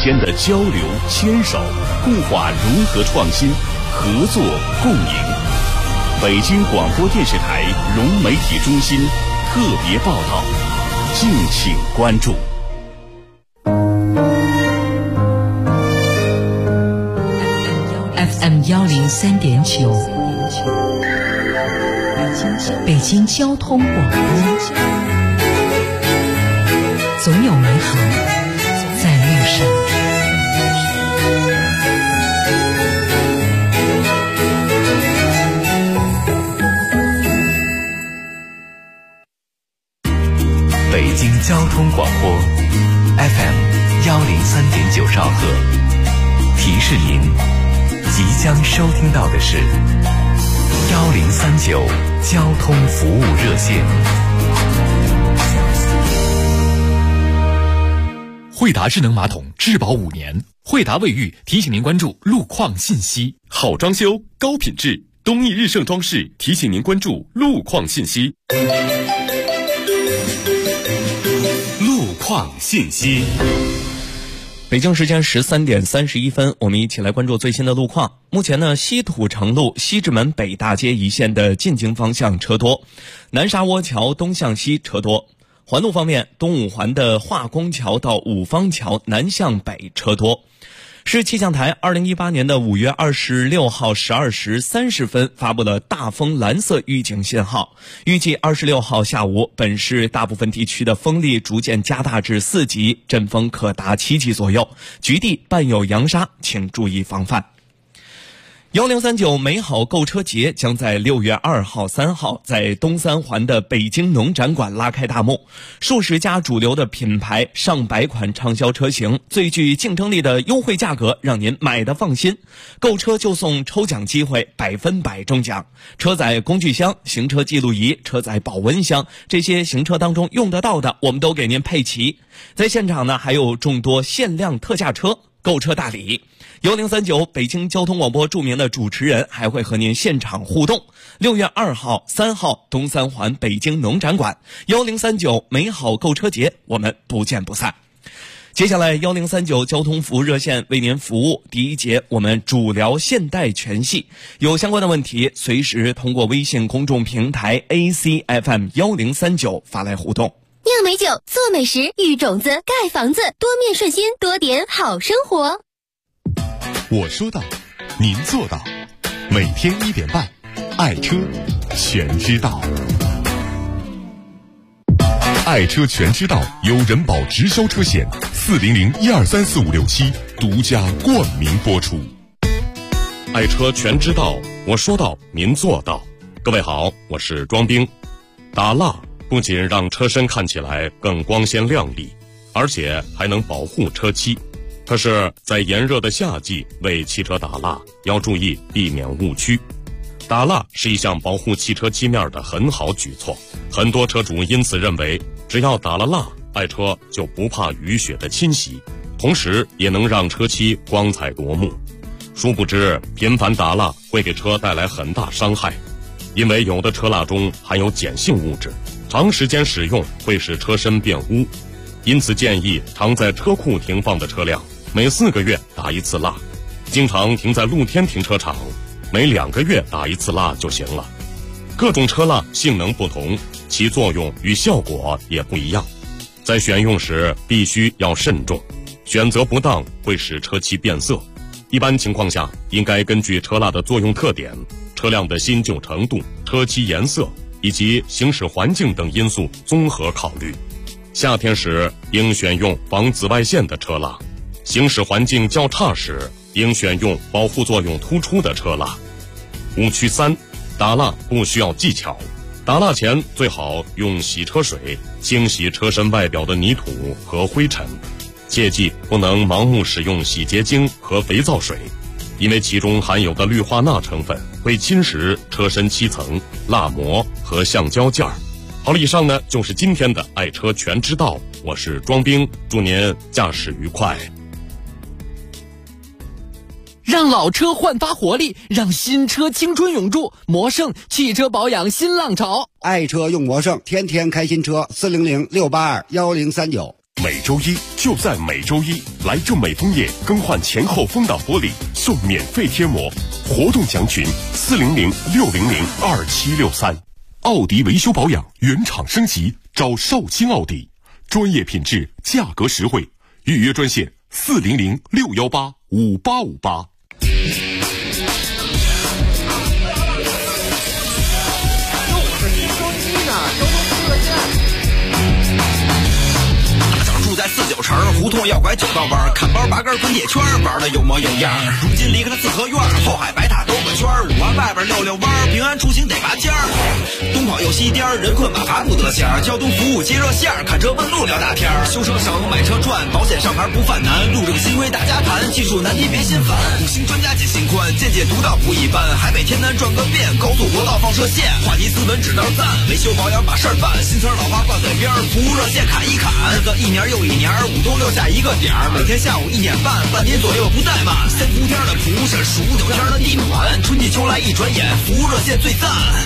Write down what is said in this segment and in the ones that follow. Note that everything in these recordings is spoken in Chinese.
间的交流牵手，固化融合创新，合作共赢。北京广播电视台融媒体中心特别报道，敬请关注。 FM 103.9，北京交通广播，总有美好在路上。 北京交通广播 FM 103.9兆赫，提示您即将收听到的是1039交通服务热线。 惠达智能马桶质保5年，惠达卫浴提醒您关注路况信息。 好装修高品质，东义日盛装饰提醒您关注路况信息。路况信息。 北京时间13点31分，我们一起来关注最新的路况。目前呢，西土城路西直门北大街一线的进京方向车多，南沙窝桥东向西车多。环路方面，东五环的化工桥到五方桥南向北车多。市气象台2018年的5月26号12时30分发布了大风蓝色预警信号，预计26号下午本市大部分地区的风力逐渐加大至4级，阵风可达7级左右，局地伴有扬沙，请注意防范。1039美好购车节将在6月2号、3号在东三环的北京农展馆拉开大幕，数十家主流的品牌，上百款畅销车型，最具竞争力的优惠价格，让您买得放心。购车就送抽奖机会，100%中奖。车载工具箱、行车记录仪、车载保温箱，这些行车当中用得到的，我们都给您配齐。在现场呢，还有众多限量特价车，购车大礼。1039北京交通广播著名的主持人还会和您现场互动。6月2号、3号东三环北京农展馆，1039美好购车节，我们不见不散。接下来1039交通服务热线为您服务。第一节我们主聊现代全系，有相关的问题随时通过微信公众平台 ACFM 1039发来互动。 酿美酒，做美食，育种子，盖房子，多面顺心，多点好生活。 我说到，您做到。每天1点半，爱车全知道。爱车全知道由人保直销车险400-1234567独家冠名播出。爱车全知道，我说到，您做到。各位好，我是庄兵。打蜡不仅让车身看起来更光鲜亮丽，而且还能保护车漆。可是在炎热的夏季为汽车打蜡，要注意避免误区。打蜡是一项保护汽车漆面的很好举措，很多车主因此认为只要打了蜡，爱车就不怕雨雪的侵袭，同时也能让车漆光彩夺目。殊不知频繁打蜡会给车带来很大伤害，因为有的车蜡中含有碱性物质，长时间使用会使车身变污。因此建议常在车库停放的车辆每4个月打1次蜡，经常停在露天停车场，每2个月打1次蜡就行了。各种车蜡性能不同，其作用与效果也不一样，在选用时必须要慎重，选择不当会使车漆变色。一般情况下，应该根据车蜡的作用特点、车辆的新旧程度、车漆颜色以及行驶环境等因素综合考虑。夏天时应选用防紫外线的车蜡，行驶环境较差时应选用保护作用突出的车蜡。误区3，打蜡不需要技巧。打蜡前最好用洗车水清洗车身外表的泥土和灰尘，切记不能盲目使用洗洁精和肥皂水，因为其中含有的氯化钠成分会侵蚀车身漆层、蜡膜和橡胶件儿。好了，以上呢就是今天的爱车全知道，我是庄兵，祝您驾驶愉快。 让老车焕发活力，让新车青春永驻。魔胜汽车保养新浪潮， 爱车用魔胜，天天开新车。400-682-1039。 每周一就在每周一，来正美枫叶更换前后风挡玻璃送免费贴膜，活动详询400-600-2763。奥迪维修保养原厂升级，找绍兴奥迪，专业品质，价格实惠，预约专线400-618-5858。 住在49城，胡同要拐9道弯，看包8根滚铁圈，玩的有模有样。如今离开了四合院，后海白塔兜个圈，5环外边溜溜弯，平安出行得拔尖儿。东跑又西颠，人困马乏不得闲，交通服务接热线，看车问路聊大天。修车省，买车赚，保险上牌不犯难，路这个新规大家谈，技术难题别心烦。5星专家解心宽，见解独到不一般，海北天南转个遍，高速国道放射线，话题斯文只能赞，维修保养把事儿办，新词老话挂嘴边，服务热线砍一砍，个一年又一年，5东6下一个点儿，每天下午1点半，半年左右不怠慢。3伏天的蒲是数9天的地暖，春季秋来一转眼，服务热线最赞。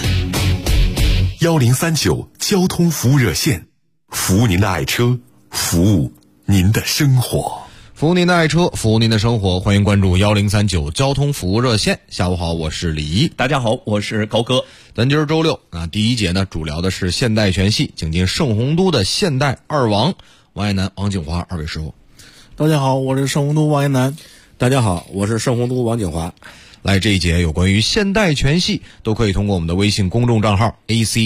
1039交通服务热线，服务您的爱车，服务您的生活。 服务您的爱车，服务您的生活，欢迎关注1039交通服务热线。下午好，我是李一。 大家好，我是高哥。 咱今儿周六啊，第一节呢主聊的是现代全系，请进盛洪都的现代二王王彦南、王景华二位师傅。 大家好，我是盛洪都王彦南。 大家好，我是盛洪都王景华。 来，这一节有关于现代全系都可以通过我们的微信公众账号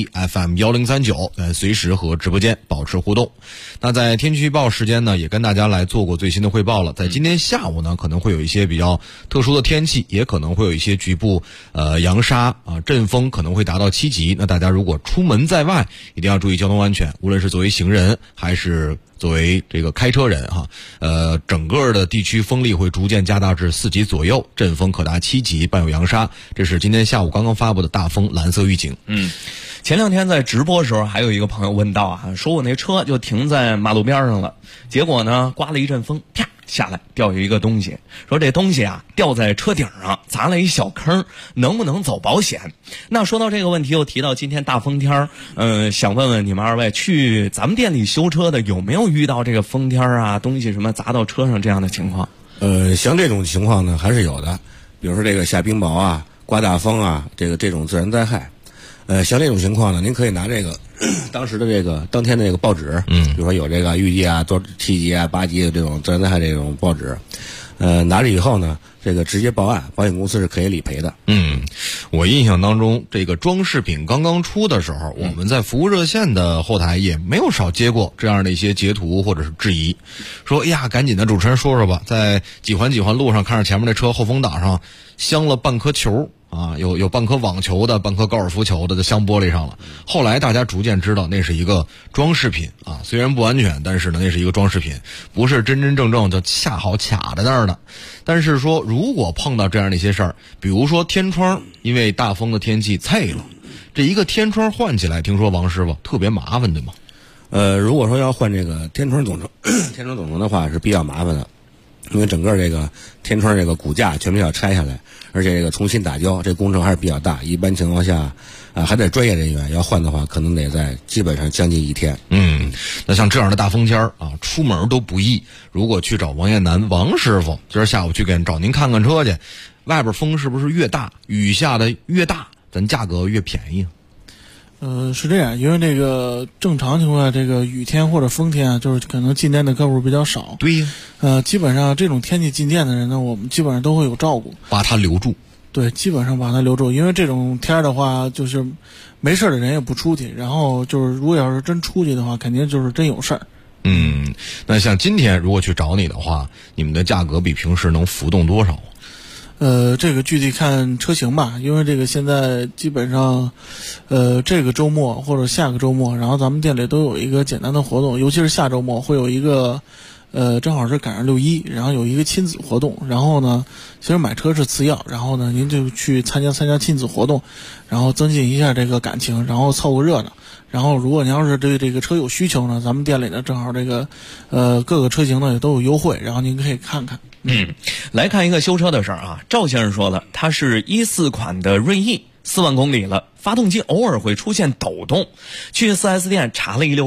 ACFM1039 随时和直播间保持互动。那在天气预报时间呢，也跟大家来做过最新的汇报了。在今天下午呢，可能会有一些比较特殊的天气，也可能会有一些局部扬沙啊，阵风可能会达到7级。那大家如果出门在外，一定要注意交通安全，无论是作为行人还是作为这个开车人哈，整个的地区风力会逐渐加大至4级左右，阵风可达7级，伴有扬沙。这是今天下午刚刚发布的大风蓝色预警。 前2天在直播的时候，还有一个朋友问到啊，说我那车就停在马路边上了，结果呢刮了一阵风，啪下来掉有一个东西，说这东西啊掉在车顶上，砸了一小坑，能不能走保险？那说到这个问题，又提到今天大风天想问问你们二位，去咱们店里修车的有没有遇到这个风天啊，东西什么砸到车上这样的情况？ 像这种情况呢还是有的，比如说这个下冰雹啊、刮大风啊，这种自然灾害。像这种情况呢，您可以拿这个当时的这个当天的这个报纸，比如说有这个预计啊多7级啊8级的这种自然灾害这种报纸，拿着以后呢，这个直接报案，保险公司是可以理赔的。 我印象当中，这个装饰品刚刚出的时候，我们在服务热线的后台也没有少接过这样的一些截图或者是质疑，说哎呀，赶紧的主持人说说吧，在几环路上看着前面的车后风挡上镶了半颗球。有半颗网球的，半颗高尔夫球的，就镶玻璃上了。后来大家逐渐知道那是一个装饰品啊，虽然不安全，但是呢那是一个装饰品，不是真真正正就恰好卡在那儿的。但是说如果碰到这样的一些事儿，比如说天窗因为大风的天气脆了，这一个天窗换起来，听说王师傅特别麻烦，对吗？ 如果说要换这个天窗总成的话是比较麻烦的。因为整个这个天窗这个骨架全部要拆下来，而且这个重新打胶，这工程还是比较大。一般情况下，还得专业人员要换的话，可能得在基本上将近1天。 那像这样的大风天啊，出门都不易。如果去找王彦南王师傅，今儿下午去找您看看车去，外边风是不是越大，雨下的越大，咱价格越便宜？ 是这样，因为这个正常情况下，这个雨天或者风天啊，就是可能进店的客户比较少。 对呀。 基本上这种天气进店的人呢，我们基本上都会有照顾， 把他留住。 对，基本上把他留住，因为这种天的话，就是没事的人也不出去，然后就是如果要是真出去的话，肯定就是真有事儿。 那像今天如果去找你的话，你们的价格比平时能浮动多少？ 这个具体看车型吧，因为这个现在基本上，这个周末或者下个周末，然后咱们店里都有一个简单的活动，尤其是下周末会有一个，正好是赶上6·1，然后有一个亲子活动，然后呢，其实买车是次要，然后呢，您就去参加亲子活动，然后增进一下这个感情，然后凑个热闹。然后如果您要是对这个车有需求呢，咱们店里呢正好这个各个车型呢也都有优惠，然后您可以看看。 来看一个修车的事儿啊，赵先生说了，他是14款的锐意，4万公里了，发动机偶尔会出现抖动，去 4S 店查了一溜够，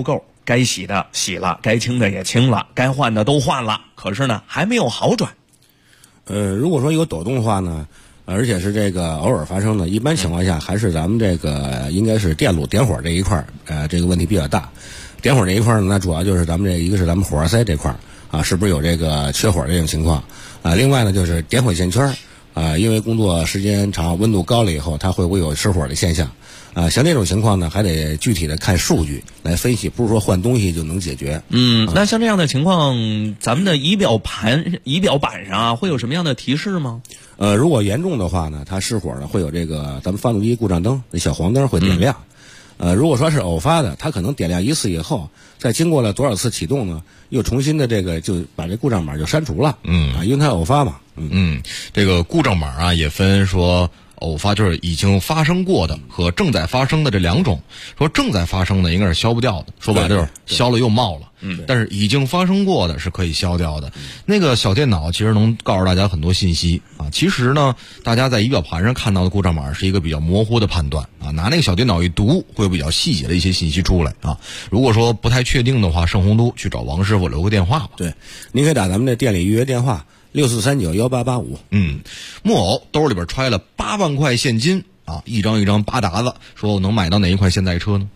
该洗的洗了，该清的也清了，该换的都换了，可是呢还没有好转。 如果说有抖动的话呢，而且是这个偶尔发生的，一般情况下还是咱们这个应该是电路点火这一块这个问题比较大。点火这一块呢，那主要就是咱们一个是咱们火花塞这块啊，是不是有这个缺火这种情况啊？另外呢，就是点火线圈啊，因为工作时间长，温度高了以后，它会不会有失火的现象？啊，像这种情况呢，还得具体的看数据来分析，不是说换东西就能解决。 那像这样的情况，咱们的仪表板上啊，会有什么样的提示吗？ 如果严重的话呢，它失火呢会有这个咱们发动机故障灯那小黄灯会点亮。如果说是偶发的，它可能点亮一次以后，再经过了多少次启动呢，又重新的这个就把这故障码就删除了。因为它偶发嘛。 这个故障码啊也分说偶发，就是已经发生过的和正在发生的这两种。说正在发生的应该是消不掉的，说白了就是消了又冒了。但是已经发生过的是可以消掉的。那个小电脑其实能告诉大家很多信息啊。其实呢，大家在仪表盘上看到的故障码是一个比较模糊的判断啊。拿那个小电脑一读，会有比较细节的一些信息出来啊。如果说不太确定的话，上洪都去找王师傅留个电话吧。 对，您可以打咱们的店里预约电话64391885。 木偶兜里边揣了8万块现金啊，一张一张八达子，说我能买到哪一款现代车呢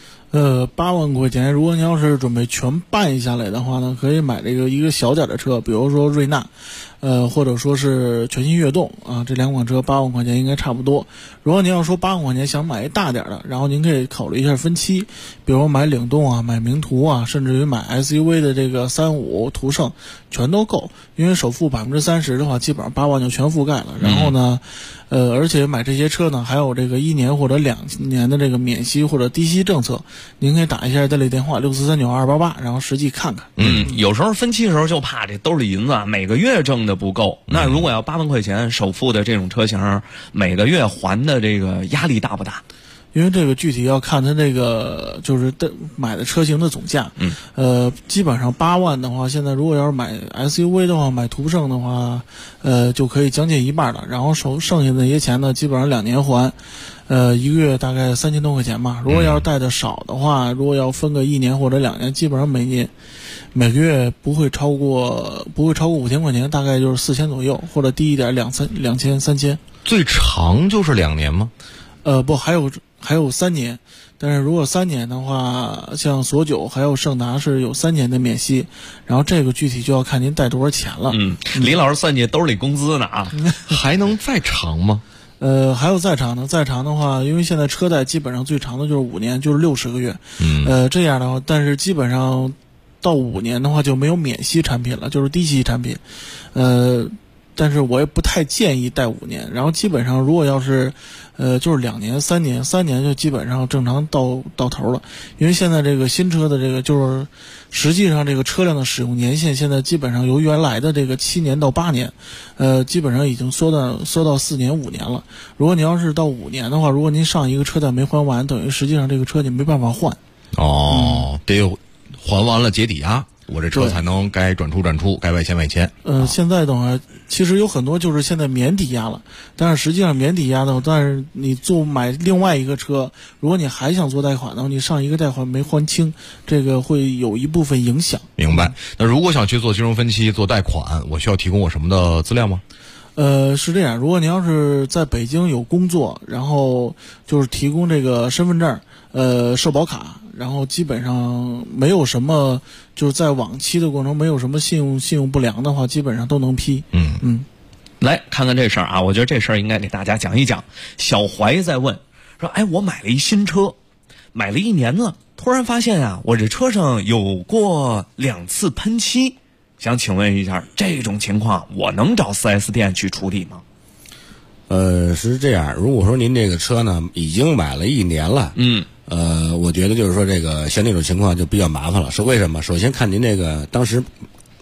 ？8万块钱，如果你要是准备全办下来的话呢，可以买这个一个小点的车，比如说瑞纳，或者说是全新悦动啊，这两款车8万块钱应该差不多。如果您要说8万块钱想买一大点的，然后您可以考虑一下分期，比如买领动啊，买名图啊，甚至于买 SUV 的这个35途胜全都够，因为首付30%的话，基本上8万就全覆盖了。然后呢，而且买这些车呢，还有这个1年或者2年的这个免息或者低息政策，您可以打一下店里电话64392888，然后实际看看。 有时候分期的时候就怕这兜里银子每个月挣的不够。那如果要8万块钱首付的这种车型，每个月还的这个压力大不大？ 因为这个具体要看它这个就是买的车型的总价。基本上8万的话，现在如果要是买 SUV 的话，买途胜的话，就可以将近一半了。然后剩下的那些钱呢，基本上2年还，一个月大概3000多块钱吧。如果要是贷的少的话，如果要分个1年或者2年，基本上每个月不会超过5000块钱，大概就是4000左右，或者低一点2000、3000。 最长就是2年吗？ 不，还有3年，但是如果3年的话，像索九还有胜达是有3年的免息，然后这个具体就要看您贷多少钱了。 李老师算计兜里工资呢啊， 还能再长吗？ 还有再长的话，因为现在车贷基本上最长的就是5年，就是60个月。这样的话，但是基本上到5年的话就没有免息产品了，就是低息产品。但是我也不太建议贷5年，然后基本上如果要是就是2年、3年就基本上正常到头了。因为现在这个新车的这个就是实际上这个车辆的使用年限现在基本上由原来的这个7年到8年，基本上已经缩到4年、5年了。如果你要是到5年的话，如果您上一个车贷没还完，等于实际上这个车你没办法换。 得还完了结抵押，我这车才能该转出，该外迁。 现在的话，其实有很多就是现在免抵押了，但是实际上免抵押的话，但是你买另外一个车，如果你还想做贷款的话，你上一个贷款没还清，这个会有一部分影响。 明白。那如果想去做金融分期、做贷款，我需要提供我什么的资料吗？ 是这样，如果你要是在北京有工作，然后就是提供这个身份证、社保卡，然后基本上没有什么，就是在往期的过程没有什么信用不良的话，基本上都能批。 来看看这事儿啊，我觉得这事儿应该给大家讲一讲。小怀在问说：“我买了一新车，买了1年了，突然发现啊，我这车上有过2次喷漆。想请问一下，这种情况我能找 4S 店去处理吗？” 是这样，如果说您这个车呢已经买了1年了，我觉得就是说这个像那种情况就比较麻烦了。是为什么？首先看您这个当时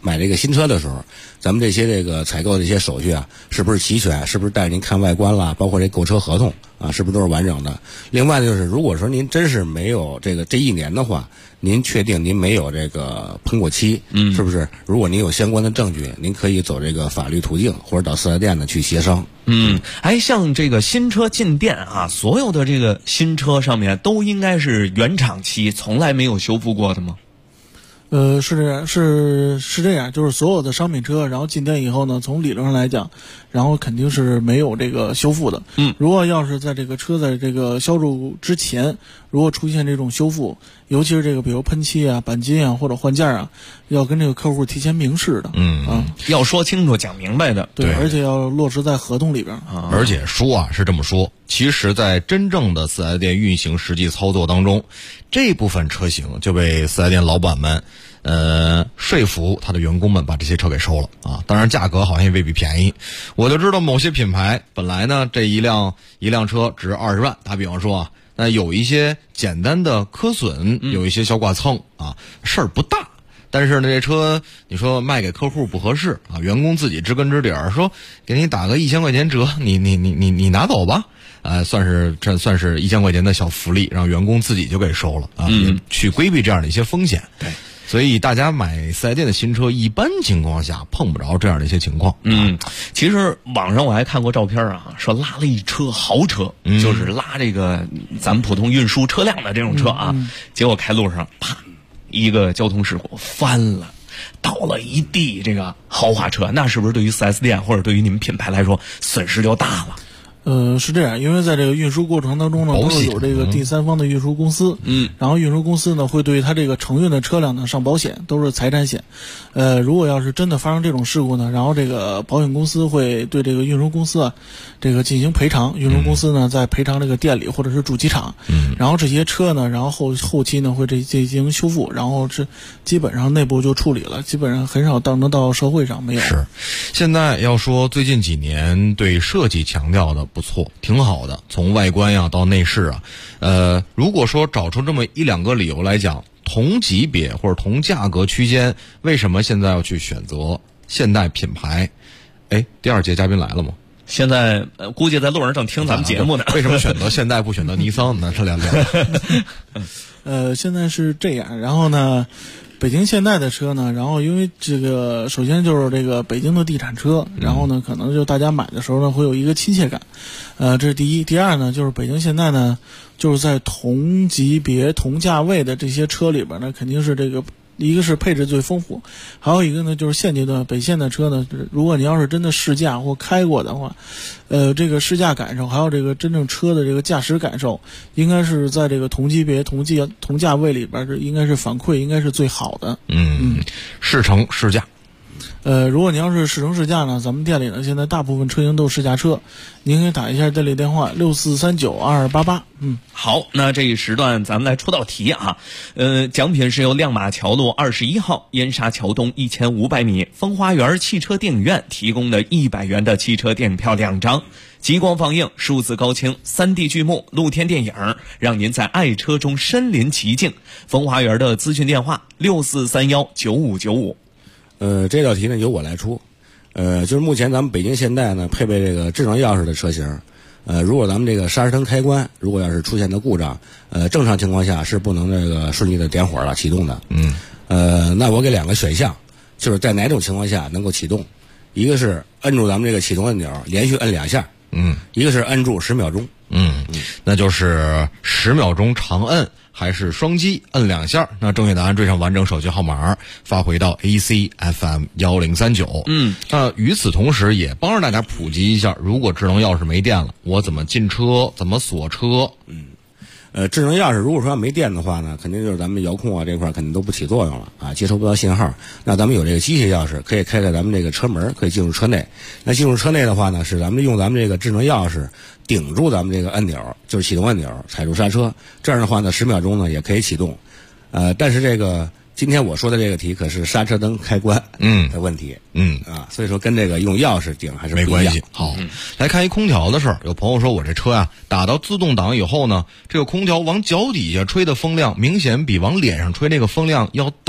买这个新车的时候，咱们这些这个采购的一些手续啊，是不是齐全？是不是带着您看外观啦？包括这购车合同啊，是不是都是完整的？另外就是，如果说您真是没有这一年的话，您确定您没有这个喷过漆，是不是？如果您有相关的证据，您可以走这个法律途径，或者到4S店呢去协商。 像这个新车进店啊，所有的这个新车上面都应该是原厂漆，从来没有修复过的吗？ 是这样，是这样，就是所有的商品车，然后进店以后呢，从理论上来讲，然后肯定是没有这个修复的。如果要是在这个车在这个销售之前，如果出现这种修复，尤其是这个比如喷漆啊、钣金啊或者换件啊，要跟这个客户提前明示的。 要说清楚、讲明白的。 对，而且要落实在合同里边。 而且说啊是这么说，其实在真正的4S店运行实际操作当中，这部分车型就被4S店老板们说服他的员工们把这些车给收了啊。当然价格好像也未必便宜。我就知道某些品牌本来呢这一辆车值20万，打比方说啊，那有一些简单的磕损，有一些小剐蹭啊，事儿不大。但是呢，这车你说卖给客户不合适啊，员工自己知根知底儿，说给你打个1000块钱折，你拿走吧，算是1000块钱的小福利，让员工自己就给收了啊，也去规避这样的一些风险。 对， 所以大家买4S店的新车，一般情况下碰不着这样的一些情况。 其实网上我还看过照片啊，说拉了一车豪车，就是拉这个咱们普通运输车辆的这种车啊，结果开路上啪。一个交通事故翻了，倒了一地这个豪华车，那是不是对于4S店或者对于你们品牌来说损失就大了？ 是这样，因为在这个运输过程当中呢，都会有这个第三方的运输公司，然后运输公司呢会对他这个承运的车辆呢上保险，都是财产险。如果要是真的发生这种事故呢，然后这个保险公司会对这个运输公司啊，这个进行赔偿。运输公司呢再赔偿这个店里或者是主机厂，然后这些车呢，然后后期呢会进行修复，然后是基本上内部就处理了，基本上很少能到社会上没有。 是，现在要说最近几年对设计强调的不错，挺好的，从外观呀到内饰啊，如果说找出这么1-2个理由来讲，同级别或者同价格区间，为什么现在要去选择现代品牌？第2届嘉宾来了吗？ 现在估计在路上正听咱们节目呢。 为什么选择现代不选择尼桑呢？这聊聊。 现在是这样，然后呢，北京现代的车呢，然后因为这个首先就是这个北京的地产车，然后呢可能就大家买的时候呢会有一个亲切感，这是第一。第二呢，就是北京现代呢，就是在同级别同价位的这些车里边呢，肯定是这个一个是配置最丰富，还有一个呢就是现阶段北现的车呢，如果你要是真的试驾或开过的话，这个试驾感受还有这个真正车的这个驾驶感受，应该是在这个同级别同价位里边，这应该是反馈应该是最好的。 试乘试驾。 如果你要是试乘试驾呢，咱们店里呢现在大部分车型都是试驾车，您可以打一下店里电话64392288。 好，那这一时段咱们来出道题啊。奖品是由亮马桥路21号燕莎桥东1500米风花园汽车电影院提供的100元的汽车电影票2张，极光放映、数字高清、3D 剧目、露天电影，让您在爱车中身临其境。风花园的咨询电话64319595。 这道题呢由我来出，就是目前咱们北京现代呢配备这个智能钥匙的车型，如果咱们这个刹车灯开关如果要是出现的故障，正常情况下是不能这个顺利的点火了启动的。那我给2个选项，就是在哪种情况下能够启动，一个是摁住咱们这个启动按钮连续摁2下，一个是摁住10秒钟。 那就是10秒钟长摁还是双击摁2下？那正确答案缀上完整手机号码发回到 ACFM 1039。那与此同时也帮着大家普及一下，如果智能钥匙没电了，我怎么进车，怎么锁车？ 智能钥匙如果说没电的话呢，肯定就是咱们遥控啊这块肯定都不起作用了啊，接收不到信号。那咱们有这个机械钥匙，可以开开咱们这个车门，可以进入车内。那进入车内的话呢，是咱们用咱们这个智能钥匙顶住咱们这个按钮，就是启动按钮，踩住刹车，这样的话呢10秒钟呢也可以启动。但是这个今天我说的这个题可是刹车灯开关的问题，所以说跟这个用钥匙顶还是不一样。 没关系。好，来看一空调的事儿。有朋友说我这车呀打到自动挡以后呢，这个空调往脚底下吹的风量明显比往脸上吹这个风量要大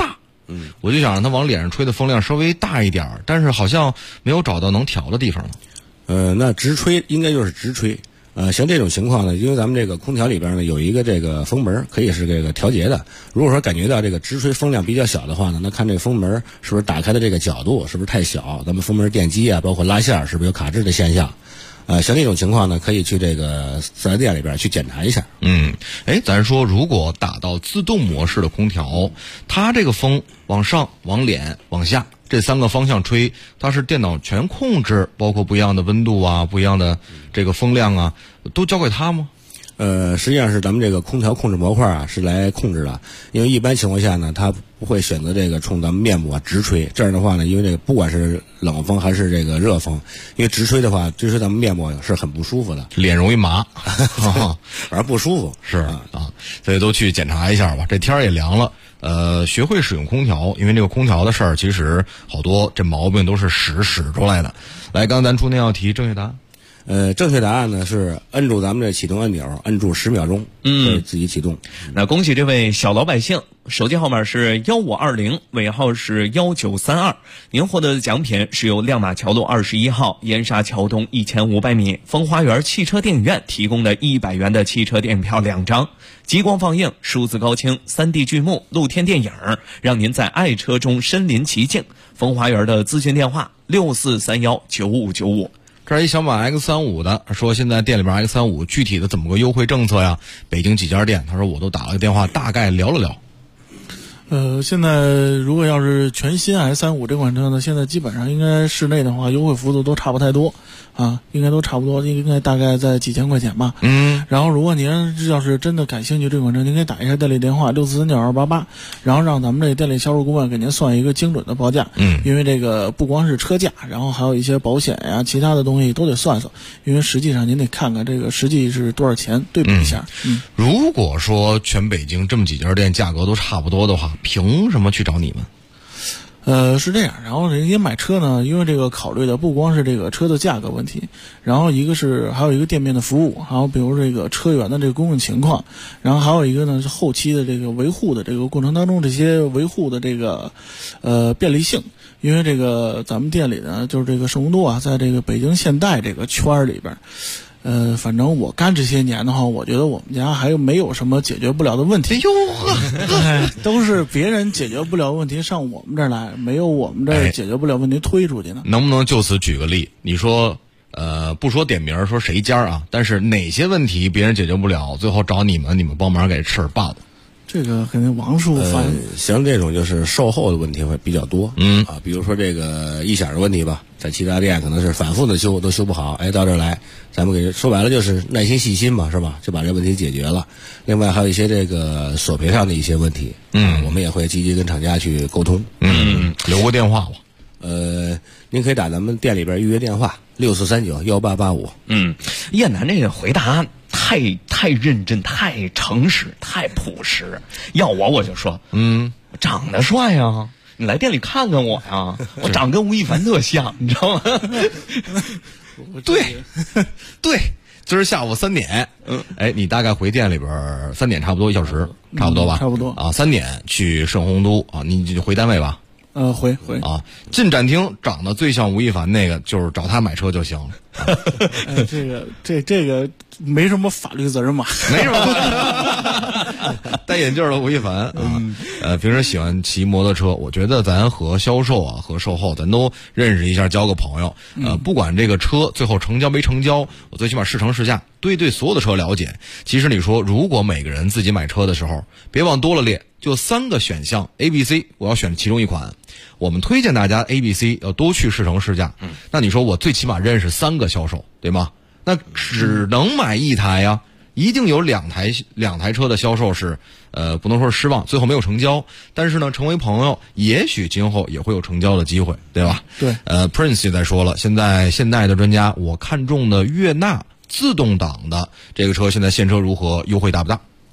我就想让它往脸上吹的风量稍微大一点，但是好像没有找到能调的地方了。 那直吹应该就是直吹。像这种情况呢，因为咱们这个空调里边呢有一个这个风门，可以是这个调节的。如果说感觉到这个直吹风量比较小的话呢，那看这个风门是不是打开的这个角度是不是太小，咱们风门电机啊，包括拉线是不是有卡滞的现象。像这种情况呢，可以去这个四 S 店里边去检查一下。 咱说如果打到自动模式的空调，它这个风往上、往脸、往下这3个方向吹，它是电脑全控制，包括不一样的温度啊、不一样的这个风量啊，都交给它吗？ 实际上是咱们这个空调控制模块啊是来控制的，因为一般情况下呢，它不会选择这个冲咱们面部啊直吹。这样的话呢，因为这个不管是冷风还是这个热风，因为直吹的话，直吹咱们面部是很不舒服的， 脸容易麻， 反而不舒服。 是啊，所以都去检查一下吧。这天儿也凉了。学会使用空调，因为这个空调的事儿，其实好多这毛病都是使出来的。来，刚才咱出那道题，正确答案。 正确答案呢是摁住咱们这启动按钮，摁住10秒钟，自己启动。 那恭喜这位小老百姓，手机号码是1520，尾号是1932。您获得的奖品是由亮马桥路21号、燕沙桥东1500米风花园汽车电影院提供的100元的汽车电影票2张，极光放映、数字高清、3D 剧目、露天电影，让您在爱车中身临其境。风花园的咨询电话64319595。 这儿一想买 X35 的说，现在店里边 X35 具体的怎么个优惠政策呀？北京几家店，他说我都打了个电话，大概聊了聊。 现在如果要是全新 S35 这款车呢，现在基本上应该室内的话优惠幅度都差不太多啊，应该都差不多，应该大概在几千块钱吧。然后如果您要是真的感兴趣这款车，您可以打一下店里电话6439288，然后让咱们这店里销售顾问给您算一个精准的报价。因为这个不光是车价，然后还有一些保险呀、其他的东西都得算算，因为实际上您得看看这个实际是多少钱，对比一下。 如果说全北京这么几家店价格都差不多的话，凭什么去找你们？ 是这样，然后人家买车呢，因为这个考虑的不光是这个车的价格问题，然后还有一个店面的服务，然后比如这个车源的这个供应情况，然后还有一个呢是后期的这个维护的这个过程当中，这些维护的这个便利性。因为这个咱们店里呢，就是这个圣洪都啊，在这个北京现代这个圈里边。反正我干这些年的话，我觉得我们家还没有什么解决不了的问题。都是别人解决不了问题上我们这儿来，没有我们这儿解决不了问题推出去呢。 能不能就此举个例？你说，不说点名说谁家啊，但是哪些问题别人解决不了，最后找你们帮忙给吃办了？ 这个肯定王叔翻。 像这种就是售后的问题会比较多。比如说这个异响的问题吧，在其他店可能是反复的修都修不好，到这儿来，咱们给说白了就是耐心细心嘛，是吧？就把这问题解决了。另外还有一些这个索赔上的一些问题，我们也会积极跟厂家去沟通。 留个电话吧。 您可以打咱们店里边预约电话64391885。 叶楠这个回答太认真、太诚实、太朴实。要我就说，长得帅呀，你来店里看看我呀，我长跟吴亦凡特像，你知道吗？ 对，今儿下午3点，你大概回店里边3点差不多1小时，差不多吧？ 差不多啊，3点去圣洪都啊，你就回单位吧。 回啊，进展厅长得最像吴亦凡那个，就是找他买车就行了。 这个没什么法律责任吧？ 没什么。戴眼镜的吴亦凡啊，平时喜欢骑摩托车，我觉得咱和销售啊和售后咱都认识一下，交个朋友。不管这个车最后成交没成交，我最起码试乘试驾，对所有的车了解。其实你说，如果每个人自己买车的时候，别往多了列，就3个选项 A、B、C， 我要选其中一款。我们推荐大家 A、B、C 要多去试乘试驾。那你说我最起码认识3个销售，对吗？那只能买一台呀，一定有两台车的销售是不能说是失望，最后没有成交，但是呢成为朋友，也许今后也会有成交的机会，对吧？ 对。 Prince 也在说了，现在现代的专家，我看中的悦纳自动挡的这个车，现在现车如何，优惠大不大？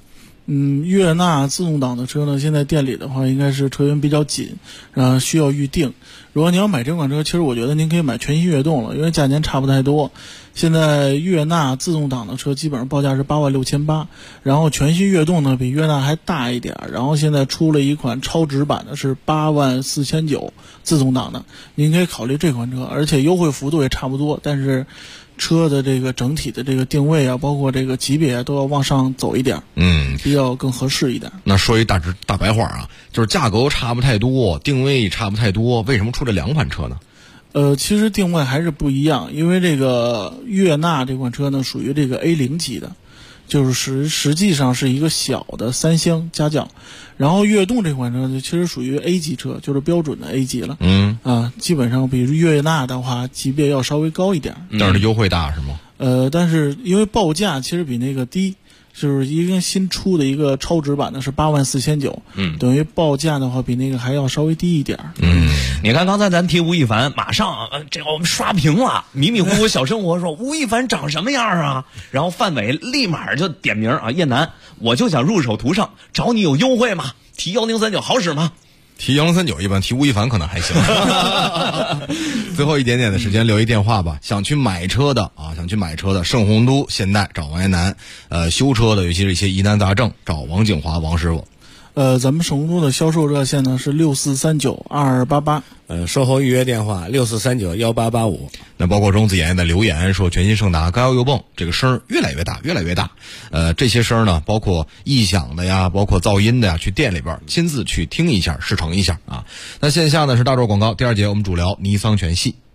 悦纳自动挡的车呢，现在店里的话应该是车源比较紧，需要预定。如果你要买这款车，其实我觉得您可以买全新悦动了，因为价钱差不太多。现在悦纳自动挡的车基本上报价是86800，然后全新悦动呢比悦纳还大一点，然后现在出了一款超值版的是84900自动挡的，您可以考虑这款车，而且优惠幅度也差不多，但是车的这个整体的这个定位啊，包括这个级别啊，都要往上走一点，比较更合适一点。 那说一大白话啊，就是价格差不太多，定位差不太多，为什么出这2款车呢？ 其实定位还是不一样，因为这个悦纳这款车呢属于这个 A0 级的，就是实际上是一个小的3厢家轿，然后悦动这款车呢其实属于 A 级车，就是标准的 A 级了。基本上比悦纳的话级别要稍微高一点， 但是优惠大是吗？ 但是因为报价其实比那个低，就是一个新出的一个超值版的是84900，等于报价的话比那个还要稍微低一点。 你看刚才咱提吴亦凡，马上这个我们刷屏了，迷迷糊糊小生活说吴亦凡长什么样啊？然后范伟立马就点名啊，叶楠，我就想入手途胜，找你有优惠吗？提1039好使吗？ 提1039一般，提吴亦凡可能还行。最后一点点的时间留一电话吧，想去买车的，盛宏都现代找王一楠，修车的尤其是一些疑难杂症找王景华王师傅。 咱们盛宏都的销售热线呢是64392288， 售后预约电话64391885。 那包括钟子妍也在留言说，全新胜达高腰油泵这个声越来越大，越来越大。这些声呢，包括异响的呀，包括噪音的呀，去店里边亲自去听一下，试乘一下啊。那线下呢是大洲广告，第2节我们主聊尼桑全系。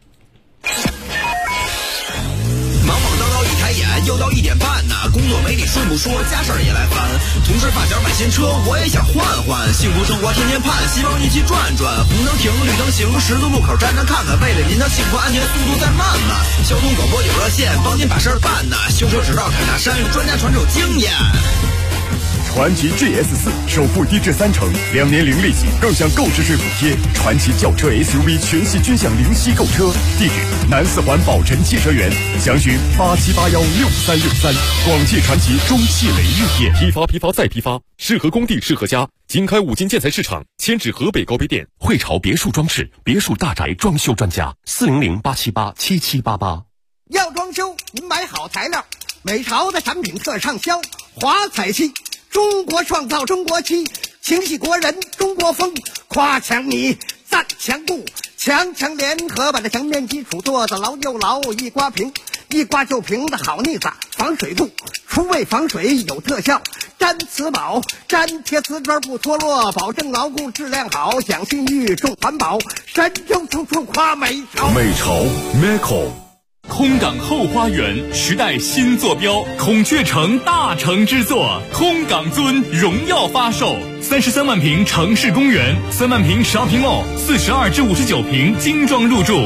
又到1点半呢，工作没理顺不说，家事儿也来烦。同事发小买新车，我也想换换。幸福生活天天盼，希望一起转转。红灯停，绿灯行，十字路口站着看看。为了您的幸福安全，速度再慢慢。交通广播有热线，帮您把事儿办呢。修车直到凯大山，专家传授经验。 传祺 GS4 首付低至30%，2年零利息，更享购置税补贴。传祺轿车 SUV 全系均享零息购车。地址：南4环宝辰汽车园，详询87816363。广汽传祺中汽雷玉店。 批发再批发，适合工地适合家。经开5金建材市场，迁至河北高碑店。 汇潮别墅装饰，别墅大宅装修专家，400-878-7788。 要装修，您买好材料，美潮的产品特畅销，华彩漆。中国创造中国漆，情系国人中国风，夸墙你赞墙布，墙联合把这墙面基础做得牢又牢，一刮平一刮就平的好腻子，防水布，除味防水有特效，粘瓷宝粘贴瓷砖不脱落，保证牢固质量好，讲信誉重环保，神州处处夸美潮。 美潮 Meco。空港后花园时代新坐标，孔雀城大成之作，空港尊荣耀发售，33万平城市公园，3万平 Shopping Mall，42至59平精装入住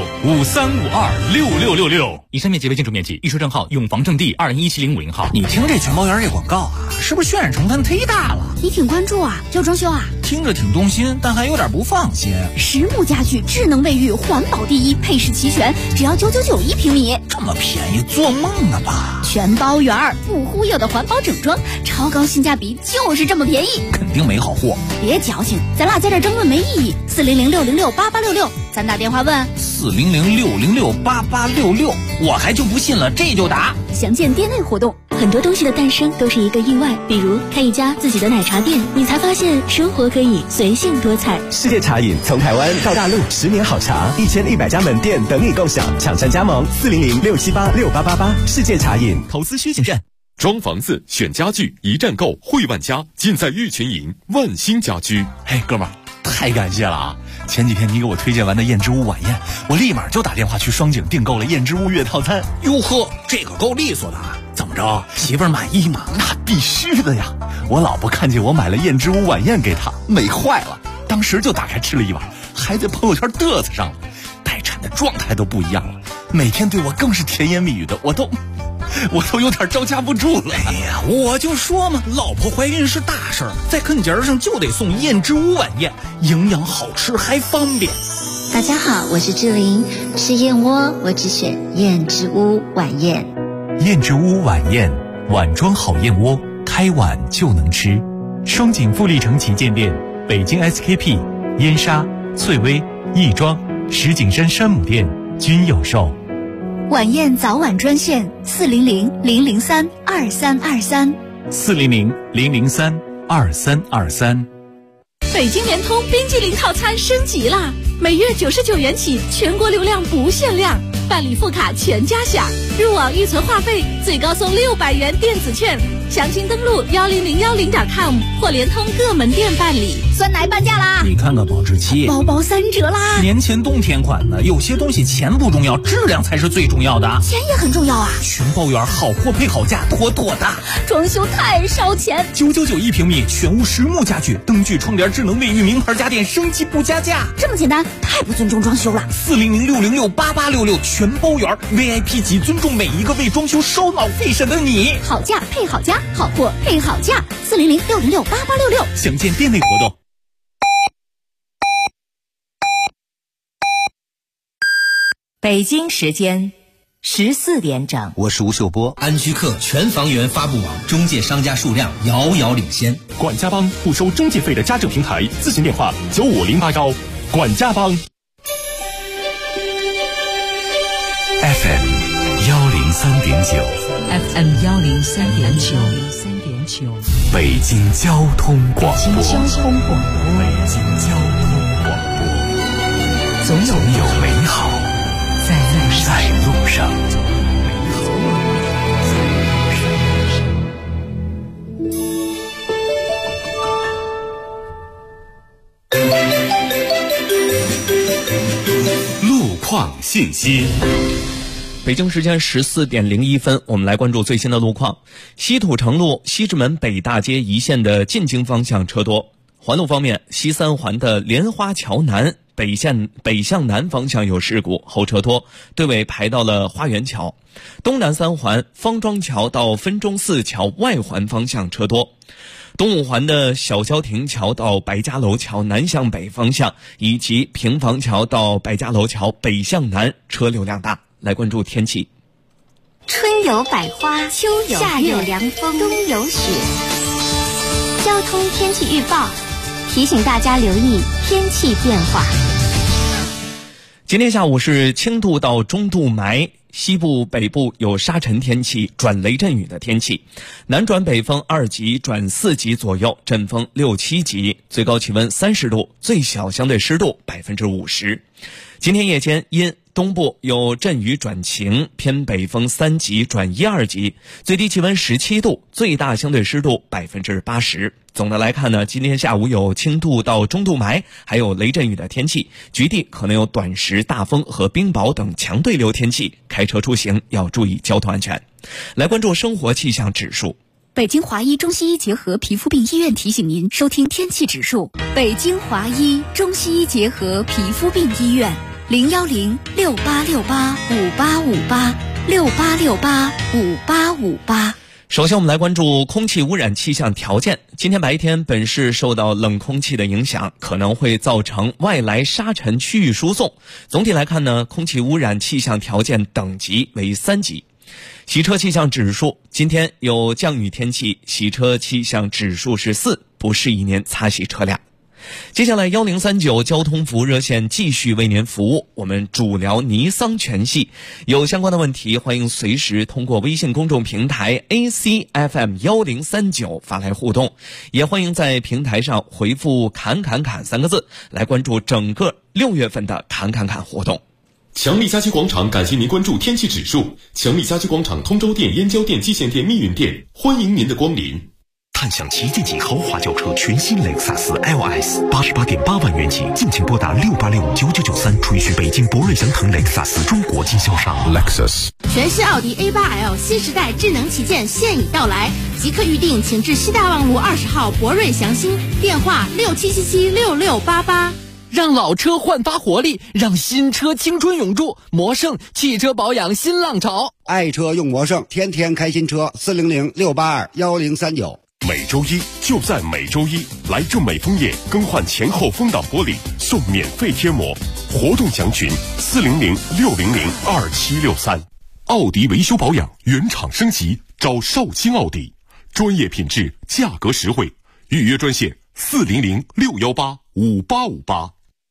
，53526666。以上面积为建筑面积，预售账号永房正地2017050号。 你听这全包园这广告啊，是不是渲染成分忒大了？ 你挺关注啊，就装修啊？ 听着挺动心，但还有点不放心。 实木家具，智能卫浴，环保第一，配饰齐全，只要9991平米， 这么便宜，做梦了吧？ 全包园不忽悠的环保整装，超高性价比，就是这么便宜， 肯定没好货。 别矫情，咱俩在这争论没意义。400-606-8866，咱打电话问。 400-606-8866，我还就不信了，这就打。 详见店内活动。很多东西的诞生都是一个意外，比如开一家自己的奶茶店，你才发现生活可以随性多彩。 世界茶饮从台湾到大陆，10年好茶，1100家门店等你共享，抢占加盟400-678-6888。世界茶饮， 投资需谨慎。装房子选家具，一站购汇万家，尽在玉群营万兴家居。 嘿，哥们儿，太感谢了啊！前几天你给我推荐完的燕之屋晚宴，我立马就打电话去双井订购了燕之屋月套餐。哟呵，这个够利索的。怎么着，媳妇儿满意吗？那必须的呀！我老婆看见我买了燕之屋晚宴给她，美坏了，当时就打开吃了一碗，还在朋友圈嘚瑟上了。待产的状态都不一样了，每天对我更是甜言蜜语的，我都有点招架不住了。哎呀，我就说嘛，老婆怀孕是大事儿，在啃节上就得送燕之屋晚宴，营养好吃还方便。 大家好，我是志玲，吃燕窝我只选燕之屋晚宴。 燕之屋晚宴，碗装好燕窝，开碗就能吃。 双井富力城旗舰店、北京 SKP、燕莎、翠微、亦庄、石景山山姆店均有售。 晚宴早晚专线400-003-2323。 400-003-2323。 北京联通冰激凌套餐升级啦！每月99元起，全国流量不限量，办理副卡全家享，入网预存话费最高送600元电子券。详情登录10010.com 或联通各门店办理。 酸奶半价啦！ 你看看保质期， 包包3折啦！ 年前冬天款的，有些东西钱不重要，质量才是最重要的。 钱也很重要啊！ 全包圆，好货配好价，妥妥的。 装修太烧钱 ，999一平米，全屋实木家具，灯具、窗帘、智能卫浴，名牌家电升级不加价。 这么简单，太不尊重装修了。 400-606-8866全包圆 ，VIP 级，尊重每一个为装修烧脑费神的你。 好价配好家，好货配好价。400-606-8866， 详见店内活动。 北京时间14点整， 我是吴秀波。安居客全房源发布网中介商家数量遥遥领先。 管家帮不收中介费的家政平台，咨询电话95081。管家帮。 FM 103.9 FM 103.9， 北京交通广播。 北京交通广播，总有美好在路上。 路况信息。 北京时间14点01分，我们来关注最新的路况。西土城路西直门北大街一线的进京方向车多。环路方面，西三环的莲花桥南北向南方向有事故，后车多，队尾排到了花园桥。东南三环方庄桥到分钟寺桥外环方向车多。东五环的小消亭桥到白家楼桥南向北方向，以及平房桥到白家楼桥北向南车流量大。来关注天气。 春有百花，秋有夏有凉风，冬有雪。交通天气预报提醒大家留意天气变化。 今天下午是轻度到中度霾，西部北部有沙尘天气转雷阵雨的天气，南转北风2级转4级左右，阵风6、7级，最高气温30度，最小相对湿度50%。今天夜间因东部有阵雨转晴，偏北风3级转1、2级，最低气温17度，最大相对湿度80%。总的来看呢，今天下午有轻度到中度霾，还有雷阵雨的天气，局地可能有短时大风和冰雹等强对流天气，开车出行要注意交通安全。来关注生活气象指数。 北京华医中西医结合皮肤病医院提醒您收听天气指数。北京华医中西医结合皮肤病医院010-6868-5858，6868-5858。 首先我们来关注空气污染气象条件。今天白天本市受到冷空气的影响，可能会造成外来沙尘区域输送。总体来看呢，空气污染气象条件等级为3级。洗车气象指数，今天有降雨天气，洗车气象指数是4，不适宜您擦洗车辆。接下来1039交通服务热线继续为您服务，我们主聊尼桑全系，有相关的问题欢迎随时通过微信公众平台 ACFM 1039发来互动，也欢迎在平台上回复侃侃侃3个字来关注整个6月份的侃侃侃活动。 强力家居广场感谢您关注天气指数。强力家居广场通州店、燕郊店、蓟县店、密云店，欢迎您的光临。 探享旗舰级豪华轿车全新雷克萨斯 LS88.8万元起，敬请拨打68659993，垂询北京博瑞祥腾雷克萨斯中国经销商。 Lexus 全新奥迪 A8L 新时代智能旗舰现已到来，即刻预定，请至西大望路20号博瑞祥兴，电话67776688。 让老车焕发活力，让新车青春永驻。魔胜汽车保养新浪潮， 爱车用魔胜，天天开新车。400-682-1039。 每周一就在每周一，来正美枫叶更换前后风挡玻璃，送免费贴膜。活动详询400-600-2763。奥迪维修保养原厂升级，找绍兴奥迪，专业品质，价格实惠。 预约专线400-618-5858。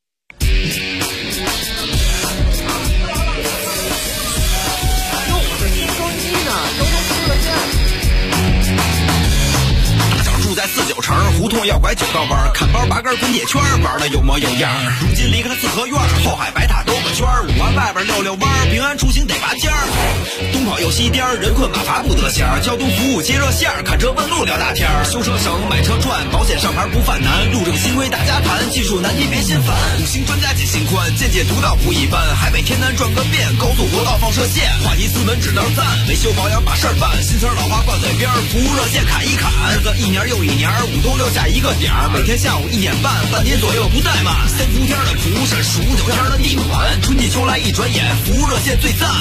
住在49城，胡同要拐9道弯，看包8根滚铁圈，玩的有模有样。如今离开了四合院，后海白塔兜个圈，5环外边溜溜弯，平安出行得拔尖儿。东跑又西颠，人困马乏不得闲，交通服务接热线，看车问路聊大天，修车省买车赚，保险上牌不犯难，路政新规大家谈，技术难题别心烦。5星专家解心宽，见解独到不一般，海北天南转个遍，高速国道放射线，话题斯文只能赞，维修保养把事儿办，新词老话挂嘴边，服务热线砍一砍，日子一年又一年，5冬6夏一个点儿，每天下午1点半，半年左右不怠慢。3伏天的蒲山，15、9天的地暖，春季秋来一转眼，服务热线最赞。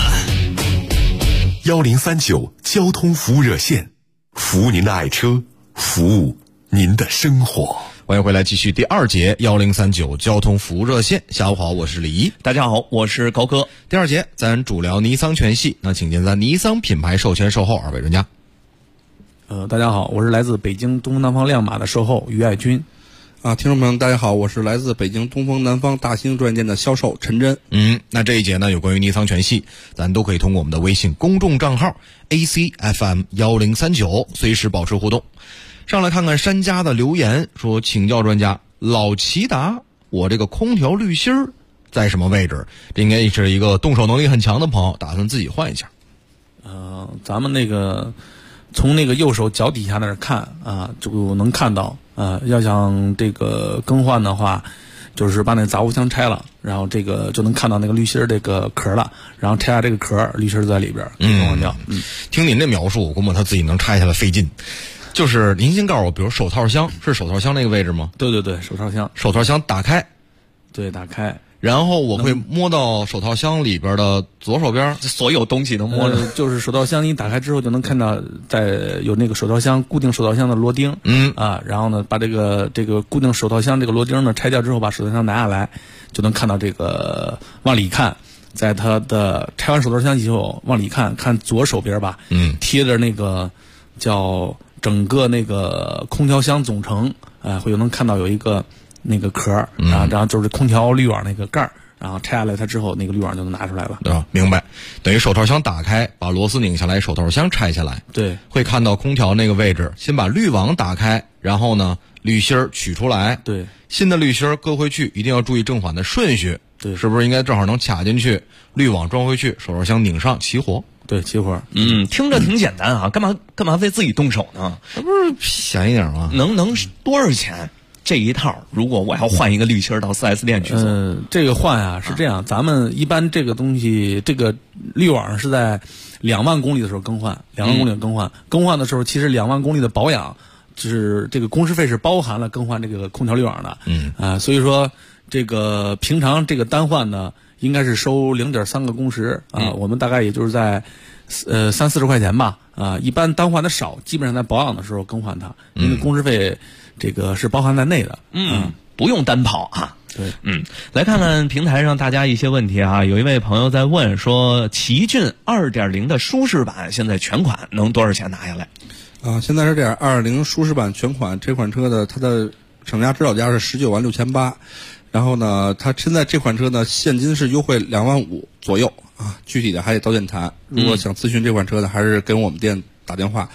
1039交通服务热线，服务您的爱车，服务您的生活。 欢迎回来，继续第2节1039交通服务热线。下午好，我是李一。 大家好，我是高哥。 第2节咱主聊尼桑全系，那请见咱尼桑品牌授权售后2位专家。 大家好，我是来自北京东风南方亮马的售后于爱军。 听众朋友们大家好，我是来自北京东风南方大兴专营店的销售陈真。 那这一节呢，有关于尼桑全系，咱都可以通过我们的微信公众账号 ACFM1039随时保持互动。上来看看山家的留言，说请教专家，老骐达我这个空调滤芯儿在什么位置？这应该是一个动手能力很强的朋友，打算自己换一下。 咱们那个从那个右手脚底下那儿看啊，就能看到要想这个更换的话，就是把那杂物箱拆了，然后这个就能看到那个滤芯这个壳了，然后拆下这个壳，滤芯在里边更换掉。 听您这描述，我估摸他自己能拆下来费劲。就是您先告诉我，比如手套箱是手套箱那个位置吗？ 对对对，手套箱打开， 对，打开。 然后我会摸到手套箱里边的左手边， 所有东西能摸着。 就是手套箱一打开之后，就能看到在有那个手套箱固定手套箱的螺钉。然后呢，把这个固定手套箱这个螺钉呢拆掉之后，把手套箱拿下来，就能看到这个往里看，在它的拆完手套箱以后往里看左手边吧，贴着那个叫整个那个空调箱总成，会能看到有一个那个壳，然后就是空调滤网那个盖儿，然后拆下来它之后，那个滤网就能拿出来了。 对吧？明白。等于手套箱打开，把螺丝拧下来，手套箱拆下来。 对。 会看到空调那个位置，先把滤网打开，然后呢，滤芯取出来。 对。 新的滤芯搁回去，一定要注意正反的顺序。 对。 是不是应该正好能卡进去？滤网装回去，手套箱拧上，齐活。 对，齐活。 听着挺简单啊，干嘛为自己动手呢？ 这不是便宜点吗？ 能多少钱？这一套，如果我要换一个滤芯到4S 店去做， 这个换啊是这样，咱们一般这个东西，这个滤网是在2万公里的时候更换，2万公里更换。更换的时候，其实2万公里的保养，就是这个工时费是包含了更换这个空调滤网的。所以说这个平常这个单换呢，应该是收0.3个工时啊，我们大概也就是在30-40块钱吧啊，一般单换的少，基本上在保养的时候更换它，因为工时费这个是包含在内的。 不用单跑啊。 对。 来看看平台上大家一些问题啊，有一位朋友在问说，奇骏 2.0 的舒适版现在全款能多少钱拿下来？ 现在是这样，2.0舒适版全款这款车的它的厂家指导价是19.68万，然后呢，它现在这款车呢现金是优惠2.5万左右啊，具体的还得到店谈。如果想咨询这款车的，还是跟我们店打电话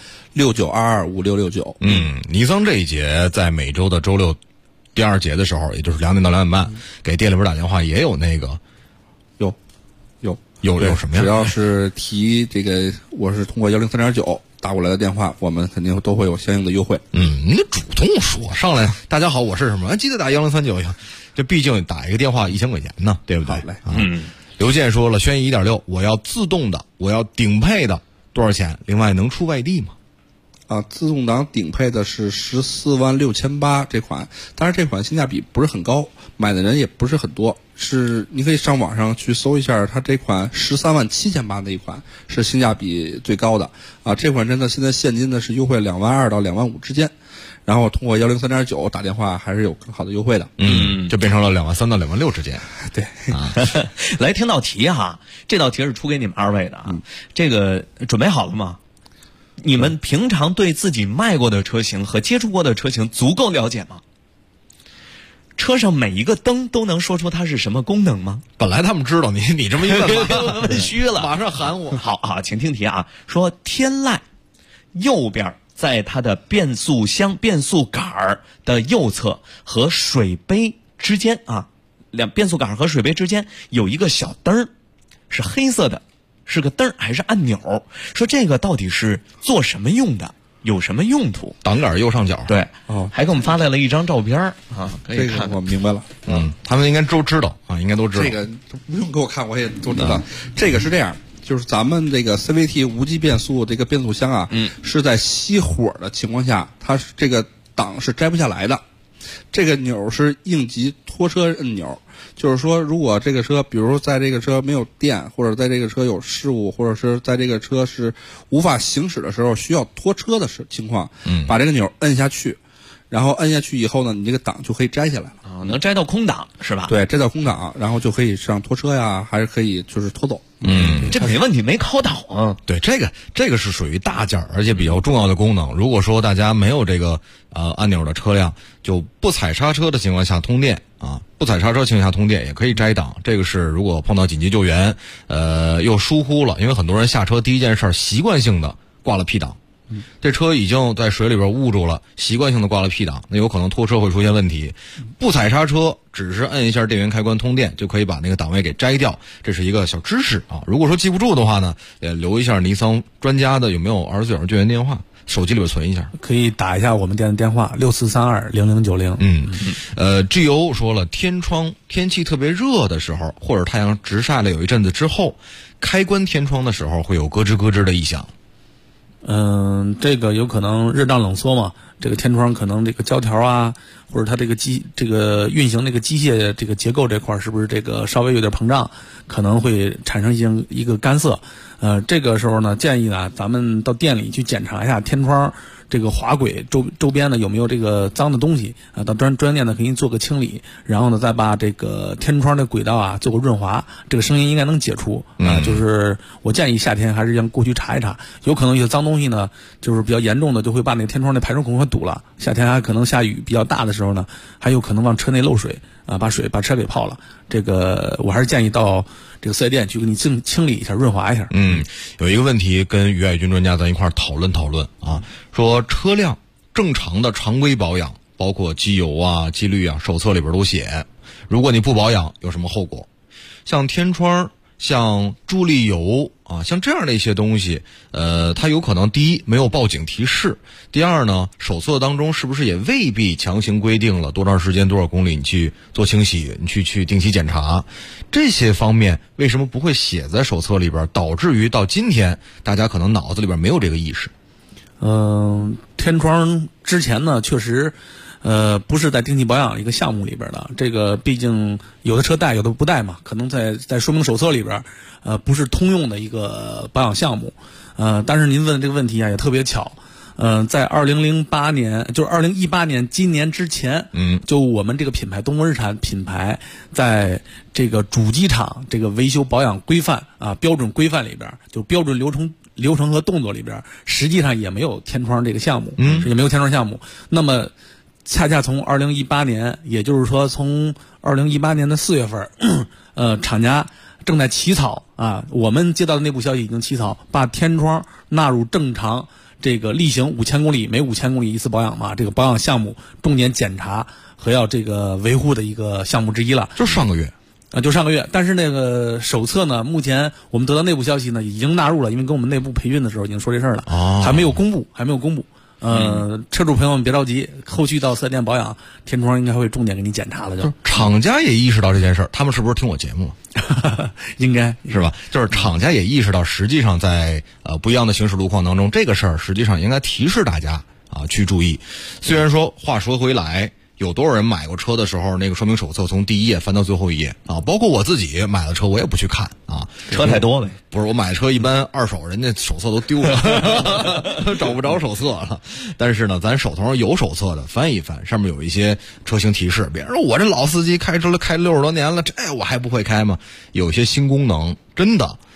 69225669。 尼桑这一节在每周的周六第2节的时候，也就是2点到2点半，给店里边打电话也有那个，有什么呀？ 只要是提这个，我是通过103.9打过来的电话，我们肯定都会有相应的优惠。 你主动说上来，大家好，我是什么？记得打1039呀。这毕竟打一个电话1000块钱呢，对不对？ 好嘞。 刘健说了，轩逸 1.6 我要自动的，我要顶配的，多少钱？另外能出外地吗？ 自动挡顶配的是14.68万这款，当然这款性价比不是很高，买的人也不是很多，是你可以上网上去搜一下，它这款13.78万的一款是性价比最高的这款真的现在现金的是优惠2.2万到2.5万之间，然后通过103.9打电话还是有更好的优惠的。 就变成了2.3万到2.6万之间。 对来听道题哈，这道题是出给你们2位的啊。这个准备好了吗？ 你们平常对自己卖过的车型和接触过的车型足够了解吗？车上每一个灯都能说出它是什么功能吗？ 本来他们知道，你这么一问问虚了， 马上喊我。 好，请听题啊，说天籁右边在它的变速箱变速杆的右侧和水杯之间啊，变速杆和水杯之间有一个小灯，是黑色的，是个灯还是按钮？说这个到底是做什么用的？有什么用途？ 挡杆右上角。 对，还给我们发来了一张照片啊，可以看看。 这个我明白了， 他们应该都知道啊，应该都知道。 这个不用给我看，我也都知道。这个是这样，就是咱们这个 CVT 无级变速这个变速箱啊，是在熄火的情况下，它是这个档是摘不下来的。这个钮是应急拖车按钮，就是说，如果这个车，比如说在这个车没有电，或者在这个车有事故，或者是在这个车是无法行驶的时候需要拖车的情况，把这个钮摁下去，然后摁下去以后呢，你这个档就可以摘下来了啊，能摘到空档是吧？ 对，摘到空档，然后就可以上拖车呀，还是可以就是拖走。 这没问题，没考倒啊。 对，这个是属于大件而且比较重要的功能。如果说大家没有这个按钮的车辆，就不踩刹车的情况下通电啊，不踩刹车情况下通电也可以摘档。这个是如果碰到紧急救援，又疏忽了，因为很多人下车第一件事习惯性的挂了 P 档。这车已经在水里边捂住了，习惯性的挂了 P 档，那有可能拖车会出现问题。不踩刹车，只是摁一下电源开关通电，就可以把那个档位给摘掉。这是一个小知识啊！如果说记不住的话呢，也留一下尼桑专家的有没有24小时救援电话，手机里边存一下， 可以打一下我们店的电话64320090。 GO 说了，天气特别热的时候，或者太阳直晒了有一阵子之后，开关天窗的时候会有咯吱咯吱的异响。 这个有可能热胀冷缩嘛，这个天窗可能这个胶条啊，或者它这个运行这个机械这个结构这块是不是这个稍微有点膨胀，可能会产生一个干涩。这个时候呢，建议呢咱们到店里去检查一下天窗这个滑轨周边呢有没有这个脏的东西啊，到专业店呢给你做个清理，然后呢再把这个天窗的轨道啊做个润滑，这个声音应该能解除啊。就是我建议夏天还是让过去查一查，有可能一些脏东西呢，就是比较严重的就会把那个天窗的排水孔给堵了。夏天还可能下雨比较大的时候呢，还有可能往车内漏水啊，把车给泡了。这个我还是建议到这个4S店去给你清理一下，润滑一下。 有一个问题跟于爱军专家咱一块讨论啊，说车辆正常的常规保养，包括机油啊、机滤啊，手册里边都写。如果你不保养，有什么后果？像天窗、像助力油啊，像这样的一些东西，它有可能第一没有报警提示，第二呢，手册当中是不是也未必强行规定了多长时间多少公里你去做清洗，你去定期检查，这些方面为什么不会写在手册里边，导致于到今天大家可能脑子里边没有这个意识。 天窗之前呢确实不是在定期保养一个项目里边的，这个毕竟有的车带有的不带嘛，可能在说明手册里边不是通用的一个保养项目。但是您问的这个问题啊也特别巧，在2008年就是2018年今年之前，就我们这个品牌东风日产品牌在这个主机厂这个维修保养规范啊标准规范里边，就标准流程和动作里边，实际上也没有天窗这个项目，也没有天窗项目。那么恰恰从2018年，也就是说从2018年的4月份，厂家正在起草啊，我们接到的内部消息已经起草，把天窗纳入正常这个例行5000公里，每5000公里一次保养嘛，这个保养项目重点检查和要这个维护的一个项目之一了。 就上个月。 就上个月，但是那个手册呢，目前我们得到内部消息呢，已经纳入了，因为跟我们内部培训的时候已经说这事儿了，还没有公布。车主朋友们别着急，后续到4S店保养，天窗应该会重点给你检查了。就厂家也意识到这件事儿，他们是不是听我节目了？应该是吧？就是厂家也意识到，实际上在不一样的行驶路况当中，这个事儿实际上应该提示大家啊去注意。虽然说话说回来，有多少人买过车的时候，那个说明手册从第一页翻到最后一页啊？包括我自己买了车，我也不去看啊， 车太多呗。 不是，我买车一般二手，人家手册都丢了，找不着手册了。但是呢，咱手头上有手册的，翻一翻，上面有一些车型提示。别人说我这老司机开车了，开60多年了，这我还不会开吗？有些新功能，真的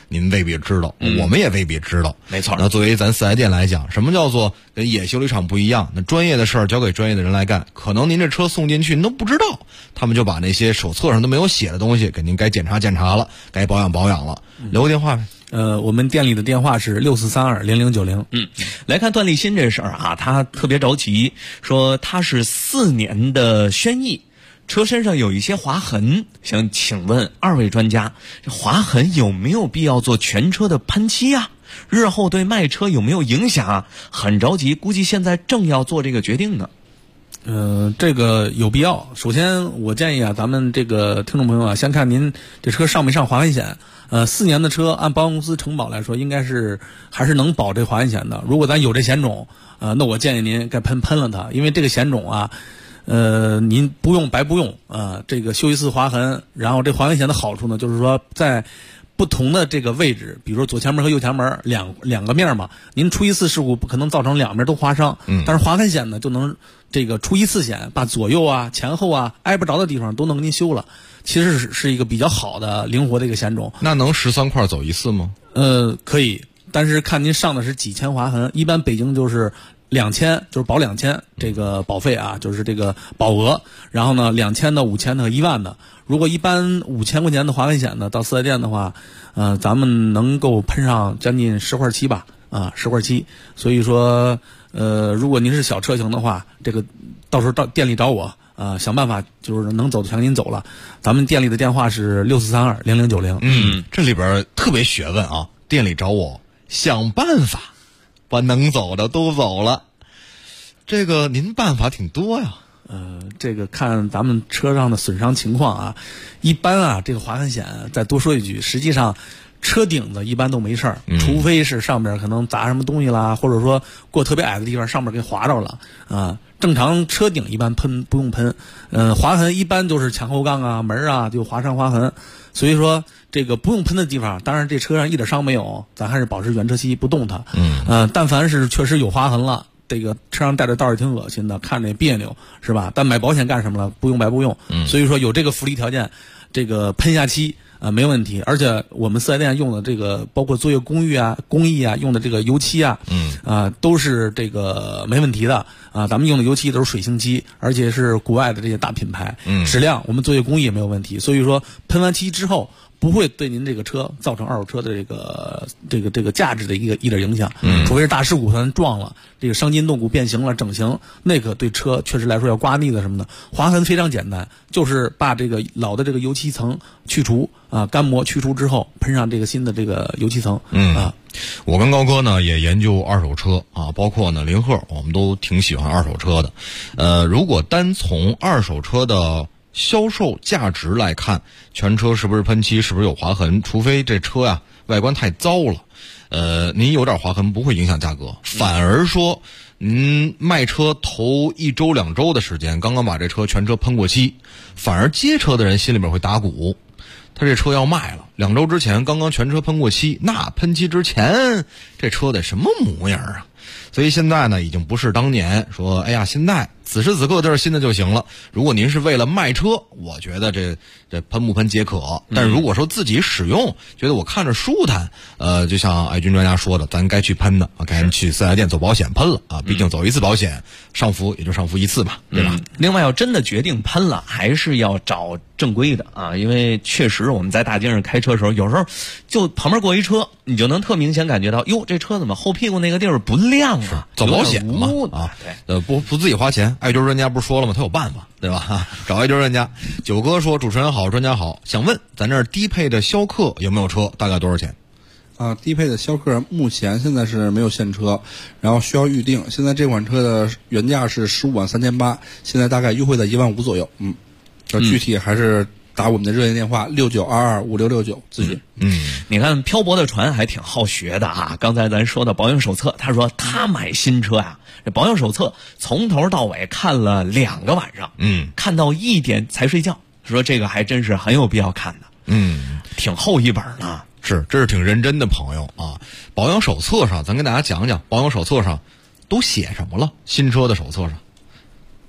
您未必知道，我们也未必知道。 没错。 那作为咱四 S 店来讲，什么叫做跟野修理厂不一样？那专业的事儿交给专业的人来干，可能您这车送进去您都不知道，他们就把那些手册上都没有写的东西给您该检查检查了，该保养保养了。留个电话呗。 我们店里的电话是64320090。 来看段立新这事儿啊，他特别着急，说他是4年的轩逸，车身上有一些划痕，想请问2位专家，这划痕有没有必要做全车的喷漆啊？日后对卖车有没有影响啊？很着急，估计现在正要做这个决定呢。 这个有必要。首先，我建议啊，咱们这个听众朋友啊，先看您这车上没上划痕险。4年的车，按保险公司承保来说，应该是还是能保这划痕险的。如果咱有这险种，那我建议您该喷了它，因为这个险种啊，您不用白不用啊。这个修一次划痕，然后这划痕险的好处呢，就是说在不同的这个位置，比如说左前门和右前门两个面嘛，您出一次事故不可能造成两面都划伤，但是划痕险呢就能这个出一次险，把左右啊、前后啊挨不着的地方都能给您修了。其实是一个比较好的灵活的一个险种。 那能13块走一次吗？ 可以，但是看您上的是几千划痕，一般北京就是2000，就是保2000这个保费啊，就是这个保额。然后呢，2000的、5000的、1万的。如果一般5000块钱的划痕险呢，到4S店的话，咱们能够喷上将近10块漆吧，10块漆。所以说，如果您是小车型的话，这个到时候到店里找我。想办法就是能走的全给您走了。咱们店里的电话是64320090。 这里边特别学问啊！店里找我，想办法把能走的都走了。这个您办法挺多呀。 这个看咱们车上的损伤情况啊，一般啊，这个划痕险再多说一句，实际上车顶子一般都没事儿，除非是上面可能砸什么东西啦，或者说过特别矮的地方上面给划着了啊。正常车顶一般不用喷，划痕一般就是前后杠啊、门啊就划伤划痕，所以说这个不用喷的地方，当然这车上一点伤没有，咱还是保持原车漆不动它。但凡是确实有划痕了，这个车上带着道也挺恶心的，看着也别扭，是吧？但买保险干什么了？不用白不用。所以说有这个福利条件，这个喷下漆。没问题，而且我们4S店用的这个，包括作业工艺啊、用的这个油漆啊，都是这个没问题的啊。咱们用的油漆都是水性漆，而且是国外的这些大品牌，质量我们作业工艺也没有问题。所以说喷完漆之后，不会对您这个车造成二手车的这个价值的一点影响。除非是大事故咱撞了，这个伤筋动骨变形了、整形，那个对车确实来说要刮腻的什么的。划痕非常简单，就是把这个老的这个油漆层去除啊，干磨去除之后，喷上这个新的这个油漆层。 我跟高哥呢也研究二手车啊，包括呢林鹤，我们都挺喜欢二手车的。如果单从二手车的销售价值来看，全车是不是喷漆，是不是有划痕，除非这车呀外观太糟了，您有点划痕不会影响价格，反而说卖车头1周2周的时间，刚刚把这车全车喷过漆，反而接车的人心里面会打鼓，他这车要卖了，2周之前刚刚全车喷过漆，那喷漆之前这车得什么模样啊？所以现在呢，已经不是当年说，哎呀，现在此时此刻这是新的就行了。如果您是为了卖车，我觉得这喷不喷皆可。但是如果说自己使用，觉得我看着舒坦，就像爱军专家说的，咱该去喷的啊，该去4S店走保险喷了啊，毕竟走一次保险，上浮也就上浮一次吧，对吧？ 另外，要真的决定喷了，还是要找正规的啊，因为确实我们在大街上开车的时候，有时候就旁边过一车，你就能特明显感觉到，哟，这车怎么后屁股那个地儿不亮啊？ 走保险嘛啊，不自己花钱，爱军专家不是说了吗？他有办法，对吧？找爱军专家。九哥说：“主持人好，专家好，想问咱这儿低配的逍客有没有车？大概多少钱？” 低配的逍客目前现在是没有现车，然后需要预定。现在这款车的原价是153800，现在大概优惠在1万5左右。具体还是打我们的热线电话69225669咨询。 你看漂泊的船还挺好学的啊。刚才咱说的保养手册，他说他买新车呀，这保养手册从头到尾看了2个晚上，看到1点才睡觉。说这个还真是很有必要看的，挺厚一本呢。 这是挺认真的朋友啊。保养手册上，咱跟大家讲讲，保养手册上都写什么了？新车的手册上。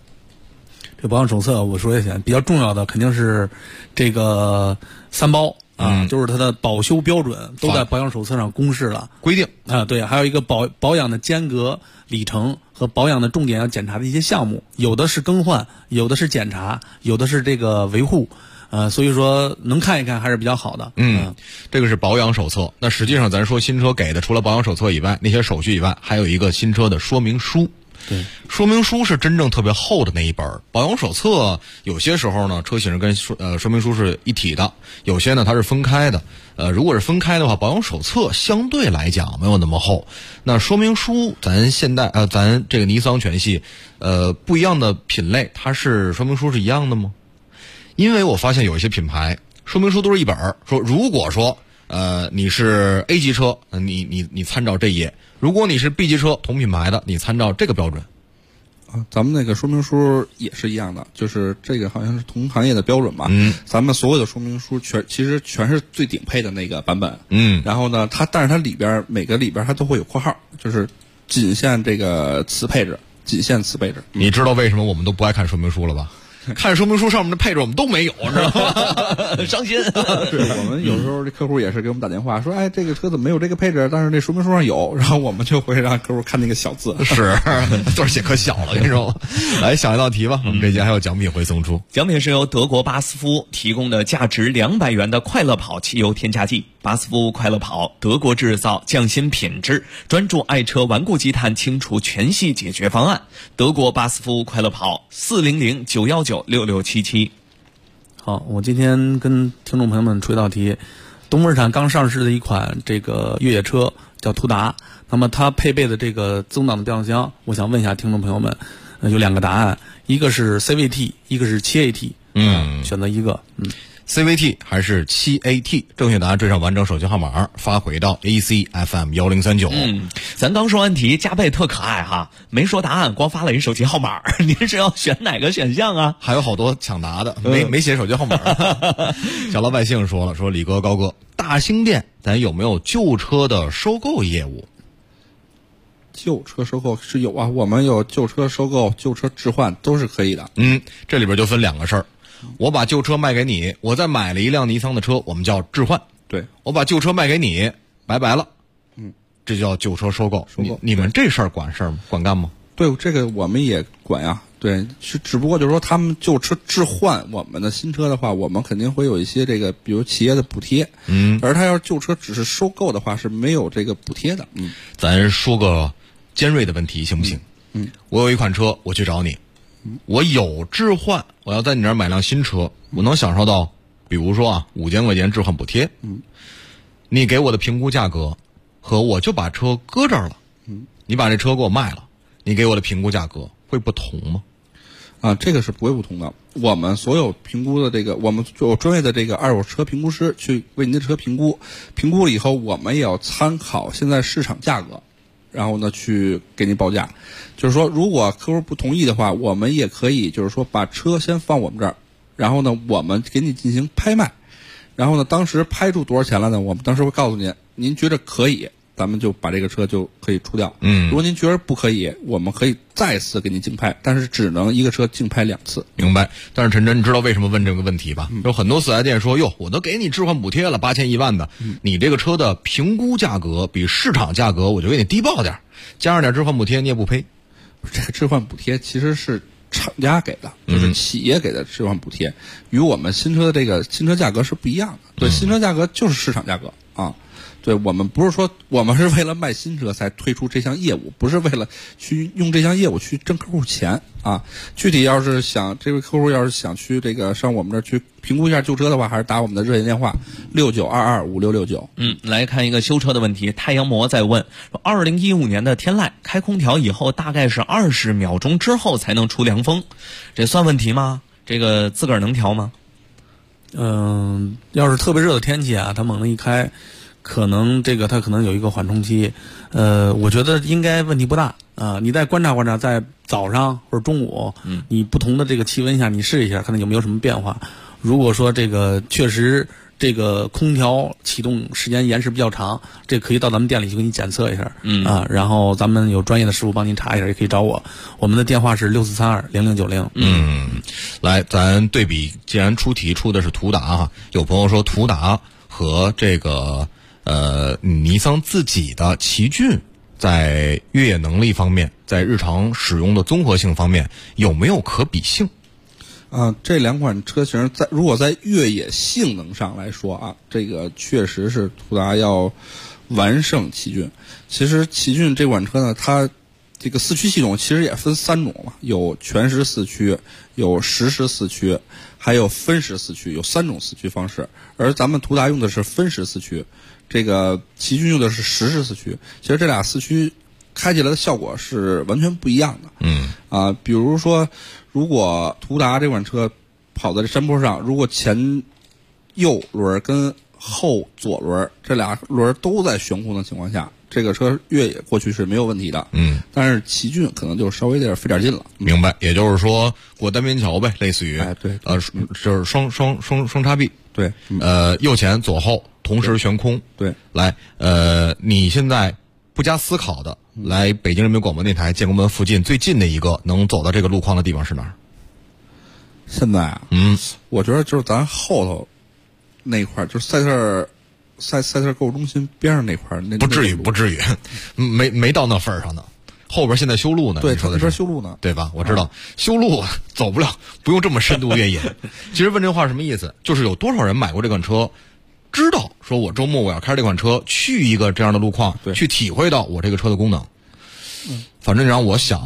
这保养手册我说一下，比较重要的肯定是这个3包就是它的保修标准都在保养手册上公示了规定啊。对，还有一个保养的间隔里程和保养的重点要检查的一些项目，有的是更换，有的是检查，有的是这个维护。所以说能看一看还是比较好的。 这个是保养手册。那实际上咱说新车给的除了保养手册以外，那些手续以外，还有一个新车的说明书。 对， 说明书是真正特别厚的那一本。保养手册有些时候呢，车型跟说明书是一体的，有些呢它是分开的。如果是分开的话，保养手册相对来讲没有那么厚。那说明书，咱这个尼桑全系，不一样的品类，它是说明书是一样的吗？因为我发现有一些品牌说明书都是一本儿，说如果说你是 A 级车，你参照这一页；如果你是 B 级车同品牌的，你参照这个标准。 咱们那个说明书也是一样的，就是这个好像是同行业的标准吧。咱们所有的说明书其实全是最顶配的那个版本。然后呢，但是它里边每个里边它都会有括号，就是仅限这个此配置，仅限此配置。 你知道为什么我们都不爱看说明书了吧？看说明书上面的配置我们都没有，知道吗？伤心。 是我们有时候这客户也是给我们打电话说，这个车怎么没有这个配置？但是那说明书上有，然后我们就会让客户看那个小字。 是，字写可小了，跟你说。来想一道题吧，我们这节还有奖品会送出。 奖品是由德国巴斯夫提供的价值200元的快乐跑汽油添加剂。巴斯夫快乐跑，德国制造，匠心品质，专注爱车顽固积碳清除全系解决方案。德国巴斯夫快乐跑，400-919-6677。 好，我今天跟听众朋友们出一道题。东风日产刚上市的一款这个越野车叫途达，那么它配备的这个自动挡的变速箱，我想问一下听众朋友们，有2个答案，一个是 CVT， 一个是 7AT。选择一个。 CVT 还是 7AT？ 正确答案缀上完整手机号码发回到 ACFM 1039。 咱刚说完题，加倍特可爱哈，没说答案，光发了一手机号码。您是要选哪个选项啊？ 还有好多抢答的，没写手机号码。小老百姓说了，说李哥高哥，大兴店咱有没有旧车的收购业务？ 旧车收购是有啊，我们有旧车收购、旧车置换都是可以的。 这里边就分2个事儿。我把旧车卖给你，我再买了一辆尼桑的车，我们叫置换。 对， 我把旧车卖给你，拜拜了。这叫旧车收购。你们这事儿管事儿吗？管干吗？ 对，这个我们也管呀。对，只不过就是说他们旧车置换我们的新车的话，我们肯定会有一些这个，比如企业的补贴。而他要是旧车只是收购的话，是没有这个补贴的。 咱说个尖锐的问题行不行？我有一款车，我去找你。我有置换，我要在你那儿买辆新车，我能享受到，比如说5000块钱置换补贴。你给我的评估价格和我就把车搁这儿了，你把这车给我卖了，你给我的评估价格会不同吗？ 这个是不会不同的。我们所有评估的这个，我们有专业的这个二手车评估师去为您的车评估，评估了以后，我们也要参考现在市场价格。然后呢，去给您报价，就是说，如果客户不同意的话，我们也可以，就是说，把车先放我们这儿，然后呢，我们给你进行拍卖，然后呢，当时拍出多少钱了呢？我们当时会告诉您，您觉得可以，咱们就把这个车就可以出掉。如果您觉得不可以，我们可以再次给您竞拍，但是只能一个车竞拍2次。 明白。但是陈真，你知道为什么问这个问题吧？有很多4S店说，哟，我都给你置换补贴了8000、10000的，你这个车的评估价格比市场价格我就给你低报点，加上点置换补贴你也不赔。 这个置换补贴其实是厂家给的，就是企业给的置换补贴，与我们新车的这个新车价格是不一样的。对，新车价格就是市场价格啊。对，我们不是说我们是为了卖新车才推出这项业务，不是为了去用这项业务去挣客户钱啊。具体要是想这位客户要是想去这个上我们这儿去评估一下旧车的话，还是打我们的热线电话69225669。 来看一个修车的问题，太阳魔在问说，2015年的天籁开空调以后大概是20秒钟之后才能出凉风，这算问题吗？这个自个儿能调吗？ 要是特别热的天气它猛地一开，可能它可能有一个缓冲期，我觉得应该问题不大你再观察观察，在早上或者中午，你不同的这个气温下，你试一下，看看有没有什么变化。如果说这个确实这个空调启动时间延时比较长，这可以到咱们店里去给你检测一下，然后咱们有专业的师傅帮您查一下，也可以找我。我们的电话是64320090。 来，咱对比，既然出题出的是途达有朋友说途达和这个尼桑自己的奇骏在越野能力方面，在日常使用的综合性方面有没有可比性？ 这两款车型如果在越野性能上来说啊，这个确实是途达要完胜奇骏。其实奇骏这款车呢，它这个四驱系统其实也分3种嘛，有全时四驱，有实时四驱，还有分时四驱，有3种四驱方式。而咱们途达用的是分时四驱，这个奇骏用的是实时四驱。其实这俩四驱开起来的效果是完全不一样的。比如说，如果途达这款车跑在这山坡上，如果前右轮跟后左轮这俩轮都在悬空的情况下，这个车越野过去是没有问题的。但是奇骏可能就稍微有点费点劲了。 明白，也就是说过单边桥呗，类似于对， 就是双叉臂。 对， 右前左后同时悬空。 对， 来，你现在不加思考的来北京人民广播电台建国门附近最近的一个能走到这个路况的地方是哪儿？ 现在啊，我觉得就是咱后头那块，就是赛特购物中心边上那块， 不至于，没到那份儿上呢。后边现在修路呢， 对， 你说的那边修路呢， 对吧？我知道、修路走不了，不用这么深度越野。其实问这话什么意思？就是有多少人买过这款车，知道说我周末我要开这款车去一个这样的路况，去体会到我这个车的功能。反正让我想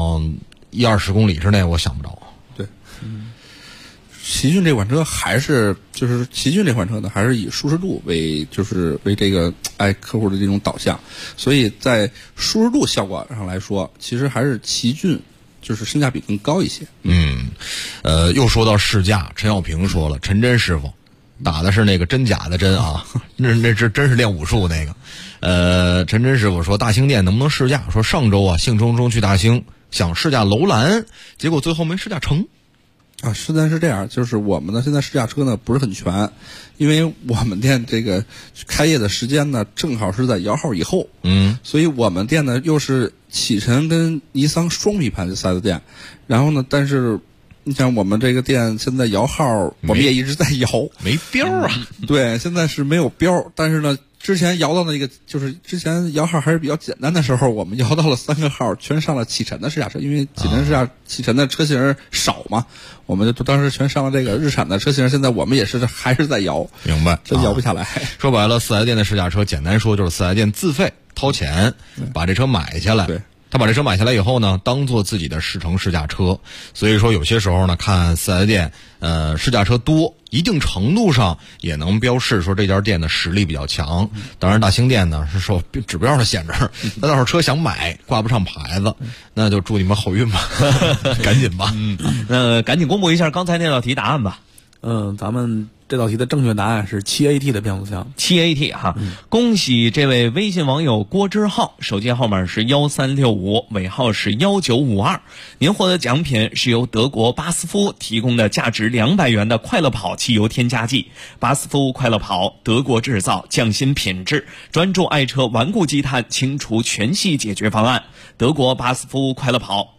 1-20公里之内，我想不着。 对，奇骏这款车就是奇骏这款车呢，还是以舒适度为这个客户的这种导向，所以在舒适度效果上来说，其实还是奇骏就是性价比更高一些。 又说到试驾，陈小平说了，陈真师傅打的是那个真假的真啊，那是真是练武术那个。陈真师傅说大兴店能不能试驾？说上周啊兴冲冲去大兴想试驾楼兰，结果最后没试驾成。 实在是这样，就是我们呢现在试驾车呢不是很全，因为我们店这个开业的时间呢正好是在摇号以后，所以我们店呢又是启辰跟尼桑双批盘的4S店，然后呢，但是你像我们这个店现在摇号，我们也一直在摇， 没标啊。 对，现在是没有标，但是呢，之前摇到那个就是之前摇号还是比较简单的时候，我们摇到了3个号，全上了启辰的试驾车，因为启辰的车型少嘛，我们就当时全上了这个日产的车型。现在我们也是还是在摇， 明白？ 真摇不下来。 说白了，4S店的试驾车，简单说就是4S店自费掏钱把这车买下来。 对。 他把这车买下来以后呢，当做自己的试乘试驾车，所以说有些时候呢，看4S店试驾车多，一定程度上也能标示说这家店的实力比较强。当然大兴店呢是受指标的限制，那到时候车想买挂不上牌子，那就祝你们好运吧，赶紧吧。 赶紧公布一下刚才那道题答案吧。 咱们这道题的正确答案是7AT 的变速箱 ，7AT 哈。恭喜这位微信网友郭之浩，手机号码是1365，尾号是1952。您获得奖品是由德国巴斯夫提供的价值200元的快乐跑汽油添加剂。巴斯夫快乐跑，德国制造，匠心品质，专注爱车顽固积碳清除全系解决方案。德国巴斯夫快乐跑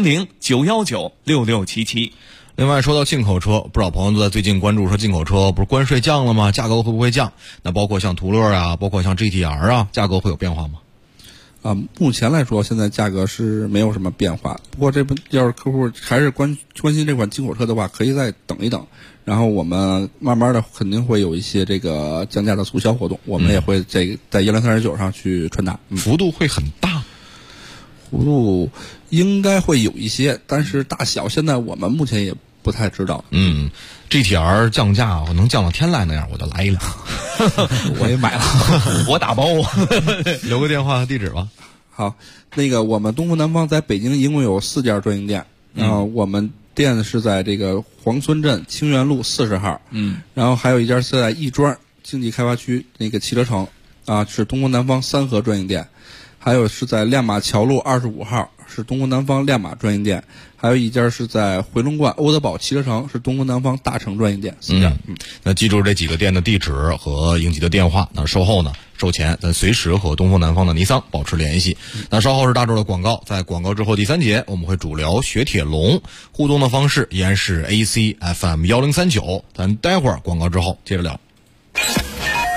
，400-919-6677。 另外说到进口车，不少朋友都在最近关注说进口车不是关税降了吗？价格会不会降？那包括像途乐啊，包括像 GTR 啊，价格会有变化吗？ 目前来说，现在价格是没有什么变化。不过要是客户还是关心这款进口车的话，可以再等一等。然后我们慢慢的肯定会有一些这个降价的促销活动，我们也会在16329上去传达。 幅度会很大？ 幅度应该会有一些，但是大小现在我们目前也不太知道。 GTR 降价能降到天籁那样，我就来一辆。 我也买了， 我打包。 留个电话和地址吧。 好，那个我们东风南方在北京一共有4家专营店，然后我们店是在这个黄村镇清源路40号，然后还有一家是在亦庄经济开发区那个汽车城是东风南方3河专营店。还有是在亮马桥路25号，是东风南方亮马专营店；还有一家是在回龙观欧德堡汽车城，是东风南方大成专营店4家。 那记住这几个店的地址和应急的电话。那售后呢，售前咱随时和东风南方的尼桑保持联系。那稍后是大众的广告，在广告之后第3节我们会主聊雪铁龙，互动的方式依然是 AC FM 1039。咱待会儿广告之后接着聊。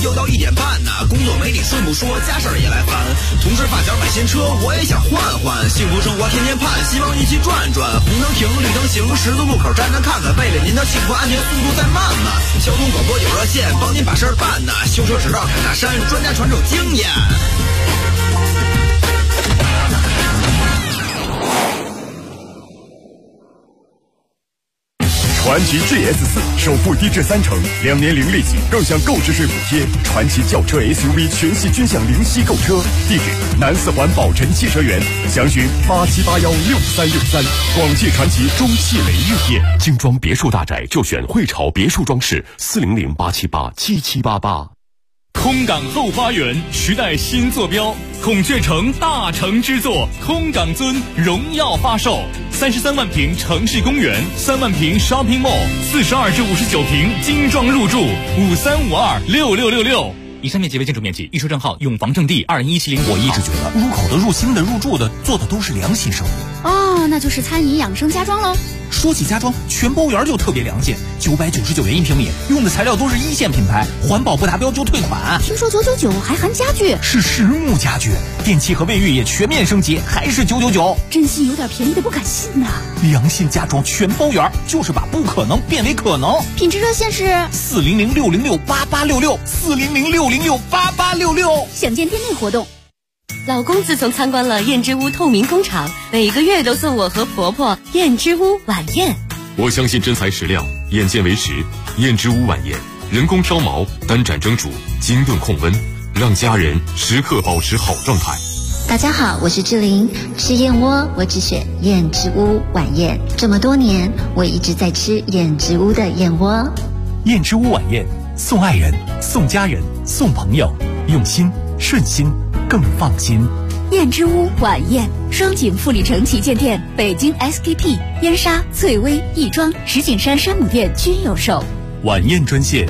又到1点半呢，工作没你顺不说，家事儿也来烦。同事发小买新车，我也想换换，幸福生活天天盼，希望一起转转。红灯停，绿灯行，十字路口站站看看，为了您的幸福安全，速度再慢慢。交通广播有热线，帮您把事儿办呢。修车只到坎大山，专家传授经验。 传祺 GS4 首付低至30%，2年零利息，更享购置税补贴。传祺轿车 SUV 全系均享零息购车，地址南4环宝辰汽车园，详询87816363。广汽传祺中汽雷玉业。 精装别墅大宅就选汇潮别墅装饰，400-878-7788。 空港后花园，时代新坐标，孔雀城大成之作，空港尊荣耀发售，33万平城市公园，3万平 shopping mall，42至59平精装入住，53526666。以上面积为建筑面积，预售证号永房证地20170。 我一直觉得入口的、入心的、入住的，做的都是良心生意。 哦，那就是餐饮养生家装喽。 说起家装，全包园就特别良心，999元1平米，用的材料都是1线品牌，环保不达标就退款。 听说999还含家具， 是实木家具，电器和卫浴也全面升级，还是999。 真心有点便宜的不敢信呐。 良心家装全包园，就是把不可能变为可能。 品质热线是 400-606-8866，400-606-8866。 详见店内活动。 老公自从参观了燕之屋透明工厂，每个月都送我和婆婆燕之屋晚宴。 我相信真材实料，眼见为实。燕之屋晚宴，人工烧毛，单盏蒸煮，精炖控温，让家人时刻保持好状态。 大家好，我是志玲，吃燕窝我只选燕之屋晚宴。这么多年，我一直在吃燕之屋的燕窝。 燕之屋晚宴，送爱人，送家人，送朋友，用心顺心更放心。 燕之屋晚宴，双井富力城旗舰店、北京 SKP、燕莎、翠微、亦庄、石景山山姆店均有售。 晚宴专线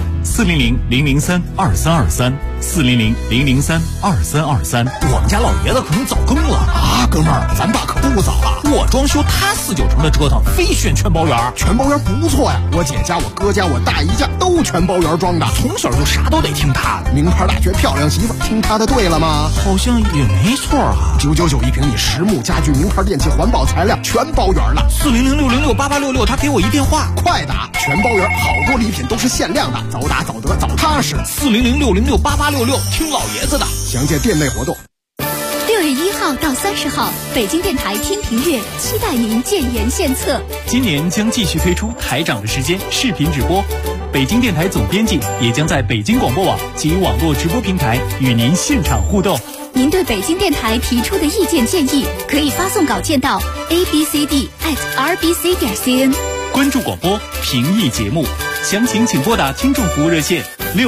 400-003-2323，400-003-2323。 我们家老爷子可能早更了啊，哥们儿，咱爸可不早了。我装修他4、9成的折腾，非选全包园。 全包园不错呀，我姐家、我哥家、我大姨家都全包园装的， 从小就啥都得听他的。 名牌大学漂亮媳妇，听他的对了吗？ 好像也没错啊。 999一平米，实木家具、名牌电器、环保材料全包园了。 400-606-8866，他给我一电话， 快打！全包园，好多礼品都是限量的，早打早得早踏实。 400-606-8866，听老爷子的。 详见店内活动。 6月1号到30号，北京电台听评乐，期待您建言献策。 今年将继续推出台长的时间视频直播，北京电台总编辑也将在北京广播网及网络直播平台与您现场互动。 您对北京电台提出的意见建议，可以发送稿件到 abcd@rbc.cn。 关注广播，评议节目，详情请拨打听众服务热线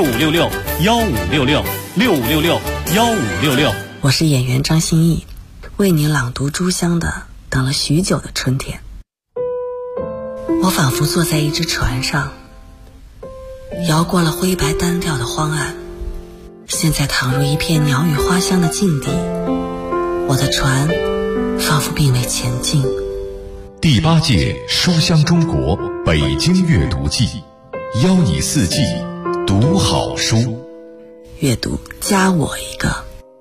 6566-1566，6566-1566。 我是演员张歆艺，为您朗读朱湘的《等了许久的春天》。我仿佛坐在一只船上，摇过了灰白单调的荒岸，现在躺入一片鸟语花香的境地，我的船仿佛并未前进。 第8届书香中国北京阅读季，邀你4季读好书， 阅读加我一个。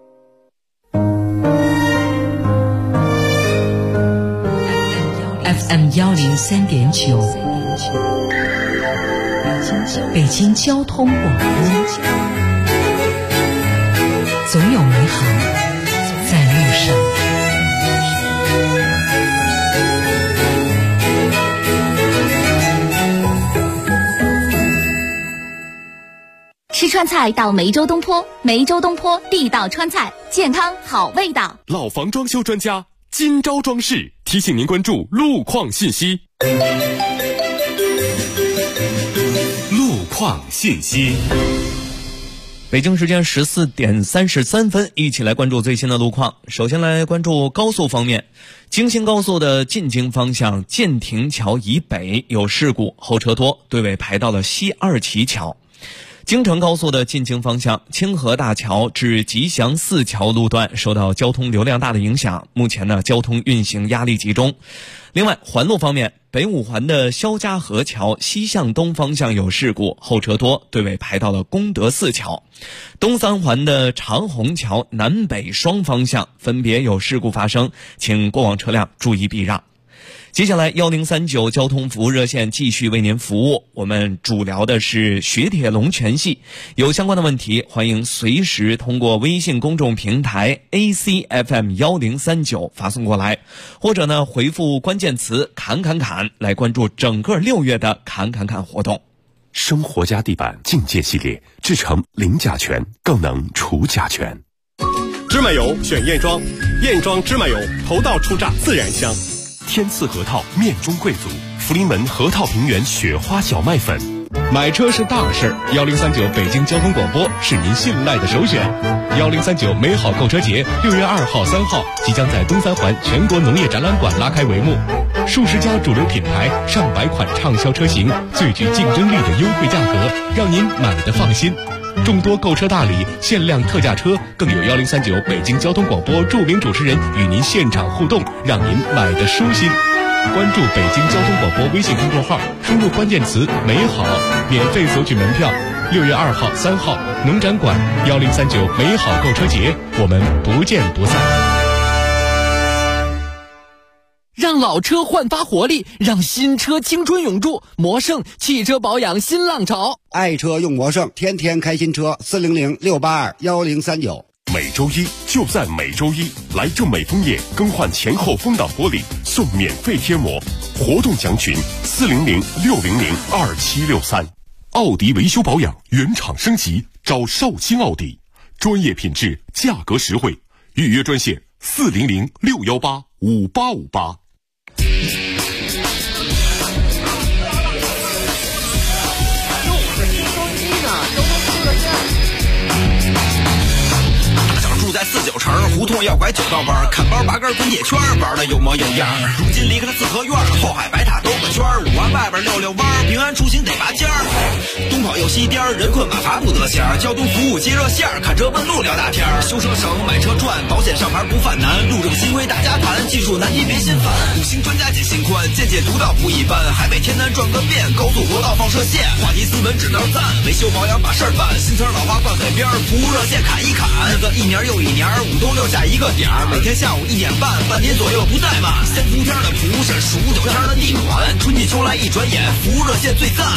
FM 103.9，北京交通广播，总有美好在路上。 吃川菜到梅州东坡，梅州东坡地道川菜，健康好味道。 老房装修专家金朝装饰提醒您关注路况信息。路况信息。 北京时间14点33分，一起来关注最新的路况。首先来关注高速方面，京新高速的进京方向建亭桥以北有事故，后车多，队尾排到了西二旗桥。京承高速的进京方向清河大桥至吉祥寺桥路段受到交通流量大的影响，目前呢交通运行压力集中。另外环路方面， 北五环的肖家河桥西向东方向有事故，后车多，队尾排到了功德寺桥。东三环的长虹桥南北双方向分别有事故发生，请过往车辆注意避让。接下来1039交通服务热线继续为您服务，我们主聊的是雪铁龙全系，有相关的问题欢迎随时通过微信公众平台 ACFM1039 发送过来，或者呢回复关键词砍砍砍来关注整个6月的砍砍砍活动。 生活家地板境界系列，制成零甲醛，更能除甲醛。 芝麻油选燕庄，燕庄芝麻油头道出榨自然香。 天赐核桃面中贵族，福临门核桃平原雪花小麦粉。 买车是大事，1039北京交通广播是您信赖的首选。1039美好购车节6月2号、3号即将在东三环全国农业展览馆拉开帷幕，数十家主流品牌、上百款畅销车型，最具竞争力的优惠价格，让您买得放心。众多购车大礼、限量特价车，更有1039北京交通广播著名主持人与您现场互动，让您买得舒心。关注北京交通广播微信公众号，输入关键词美好，免费索取门票。6月2号、3号农展馆1039美好购车节，我们不见不散。 让老车焕发活力，让新车青春永驻。魔盛汽车保养新浪潮， 爱车用魔盛，天天开新车。400-682-1039。 每周一就在每周一，来正美枫叶更换前后风挡玻璃送免费贴膜，活动详询400-600-2763。奥迪维修保养原厂升级，找绍兴奥迪，专业品质，价格实惠，预约专线400-618-5858。 在49城胡同要拐9道弯，看包拔根滚铁圈，玩的有模有样。如今离开了四合院，后海白塔兜个圈，5环外边溜弯，平安出行得拔尖儿。东跑又西颠，人困马乏不得闲。交通服务接热线，看车问路聊大天。修车省，买车赚，保险上牌不犯难。路政新规大家谈，技术难题别心烦。5星专家解心宽，见解独到不一般。海北天南转个遍，高速国道放射线。话题斯文只能赞，维修保养把事儿办。新车老花灌海边，服务热线砍一砍。日子一年又一年，5都留下一个点儿，每天下午1点半，半年左右不怠慢。先伏天的蒲是数9天的地暖，春季秋来一转眼，服务热线最赞。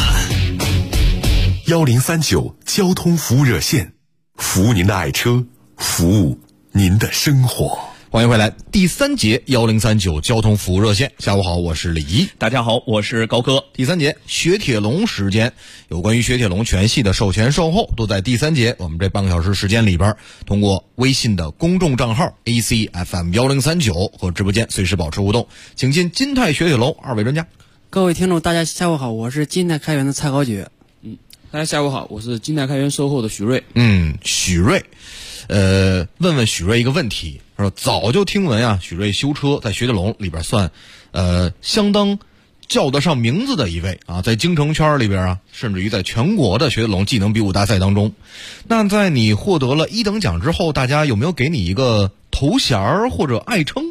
1039交通服务热线，服务您的爱车，服务您的生活。 欢迎回来，第3节1039交通服务热线。下午好，我是李怡。 大家好，我是高哥。 第3节雪铁龙时间，有关于雪铁龙全系的售前售后都在第3节我们这半个小时时间里边，通过微信的公众账号 ACFM1039 和直播间随时保持互动。请进金泰雪铁龙2位专家。 各位听众大家下午好，我是金泰开源的蔡高举。 大家下午好，我是金泰开源售后的许瑞。 许瑞问问许瑞一个问题，说早就听闻啊，许瑞修车在雪铁龙里边算相当叫得上名字的一位啊，在京城圈里边啊，甚至于在全国的雪铁龙技能比武大赛当中。那在你获得了1等奖之后，大家有没有给你一个头衔或者爱称？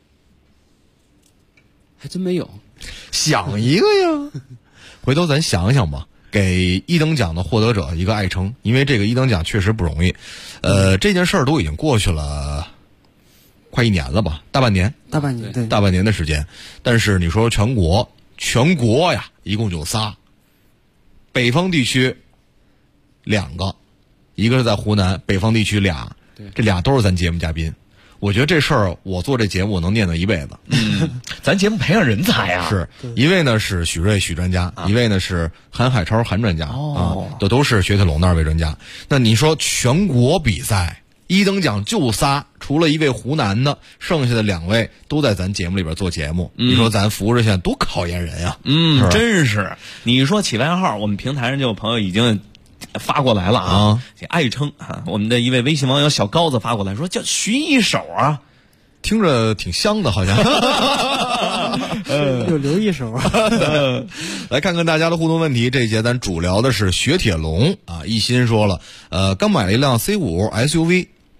还真没有， 想一个呀。回头咱想想吧，给1等奖的获得者一个爱称，因为这个1等奖确实不容易。这件事儿都已经过去了快1年了吧，大半年， 对， 大半年的时间。但是你说全国呀，一共就仨，北方地区2个，一个是在湖南，北方地区俩，这俩都是咱节目嘉宾。我觉得这事儿我做这节目我能念叨一辈子。 咱节目培养人才啊！ 是一位呢是许瑞许专家，一位呢是韩海超韩专家都是雪铁龙的2位专家。那你说全国比赛1等奖就仨，除了一位湖南的，剩下的2位都在咱节目里边做节目。你说咱服务热线多考验人呀！ 真是。你说起外号，我们平台上就有朋友已经发过来了啊，爱称啊，我们的一位微信网友小高子发过来说叫徐一手啊， 听着挺香的，好像。 有留一手。 来看看大家的互动问题。这一节咱主聊的是雪铁龙啊。一心说了，刚买了一辆 C5 SUV，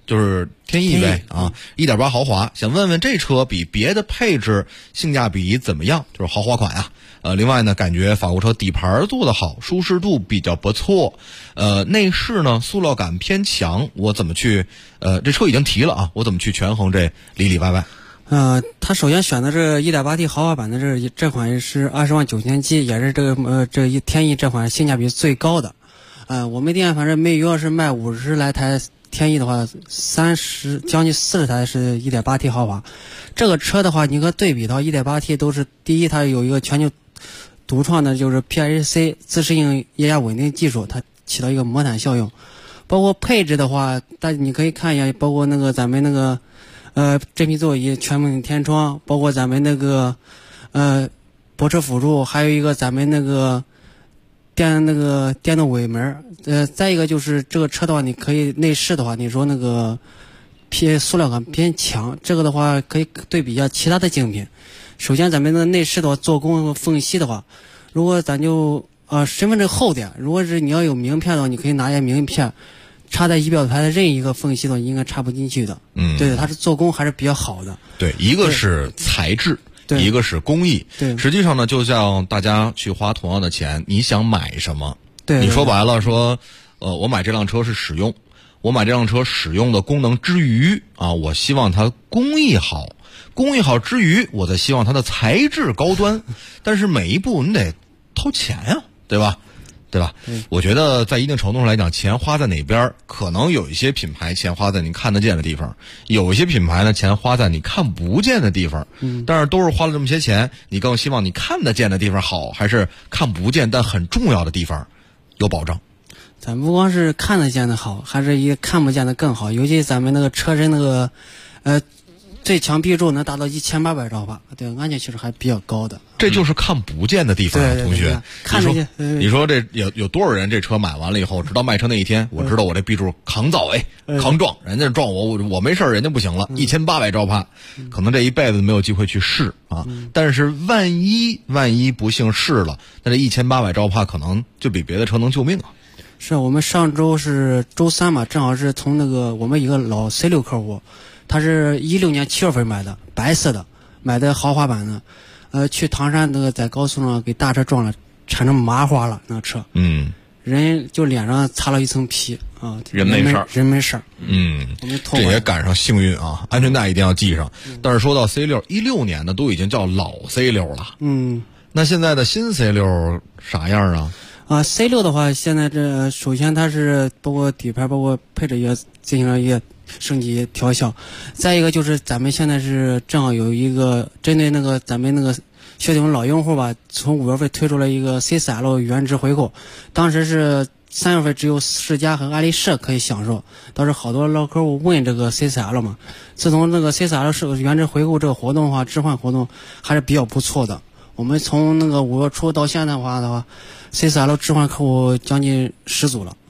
就是天翼呗啊，1.8豪华，想问问这车比别的配置性价比怎么样？就是豪华款啊。另外呢，感觉法国车底盘做得好，舒适度比较不错。内饰呢，塑料感偏强，我怎么去？这车已经提了啊，我怎么去权衡这里里外外？ 他首先选的是 1.8T 豪华版的这款是20万9700，也是这一天翼这款性价比最高的。我们店反正每月是卖50来台天翼的话，30将近40台是 1.8T 豪华。这个车的话，你和对比到 1.8T 都是第一，它有一个全球独创的就是 PHC 自适应液压稳定技术，它起到一个魔毯效应。包括配置的话，你可以看一下，包括那个咱们那个真皮座椅、全景天窗，包括咱们那个泊车辅助，还有一个咱们那个电动尾门。再一个就是这个车的话，你可以内饰的话，你说那个塑料感偏强，这个的话可以对比一下其他的竞品。首先咱们的内饰的话，做工缝隙的话，如果咱就身份证厚点，如果是你要有名片的话，你可以拿一下名片插在仪表盘的任意一个缝隙的话，应该插不进去的。对，它是做工还是比较好的。 对，一个是材质，一个是工艺。 对， 实际上呢，就像大家去花同样的钱，你想买什么？ 对， 你说白了说，我买这辆车是使用，我买这辆车使用的功能之余啊，我希望它工艺好，工艺好之余，我再希望它的材质高端。但是每一步你得掏钱呀，对吧？对吧？我觉得在一定程度上来讲，钱花在哪边，可能有一些品牌钱花在你看得见的地方，有一些品牌呢钱花在你看不见的地方。但是都是花了这么些钱，你更希望你看得见的地方好，还是看不见但很重要的地方有保障？ 咱不光是看得见的好，还是一看不见的更好。尤其咱们那个车身那个最强臂柱能达到1800兆帕，对，安全系数还比较高的。 这就是看不见的地方，同学。 看得见。 你说这有多少人这车买完了以后，直到卖车那一天，我知道我这臂柱抗造抗撞，人家撞我没事，人家不行了，1800兆帕，可能这一辈子没有机会去试啊。但是万一不幸试了，那这1800兆帕可能就比别的车能救命啊。 是我们上周是周3嘛，正好是从那个我们一个老 C6 客户。他是16年7月份买的，白色的，买的豪华版的，去唐山那个在高速上给大车撞了，产生麻花了那个车，人就脸上擦了一层皮啊，人没事儿， 这也赶上幸运啊，安全带一定要系上。但是说到 C6，16年的都已经叫老 C6 了，那现在的新 C6 啥样啊 ？C6 的话，现在首先它是包括底盘，包括配置也进行了一个升级调校。再一个就是咱们现在是正好有一个针对那个咱们那个雪铁龙老用户吧，从5月份推出了一个 C4L 原值回购，当时是3月份只有世嘉和爱丽舍可以享受，当时好多老客户问这个 C4L 嘛，自从那个 C4L 是原值回购这个活动的话，置换活动还是比较不错的。我们从那个5月初到现在的话，C4L 置换客户将近10组了。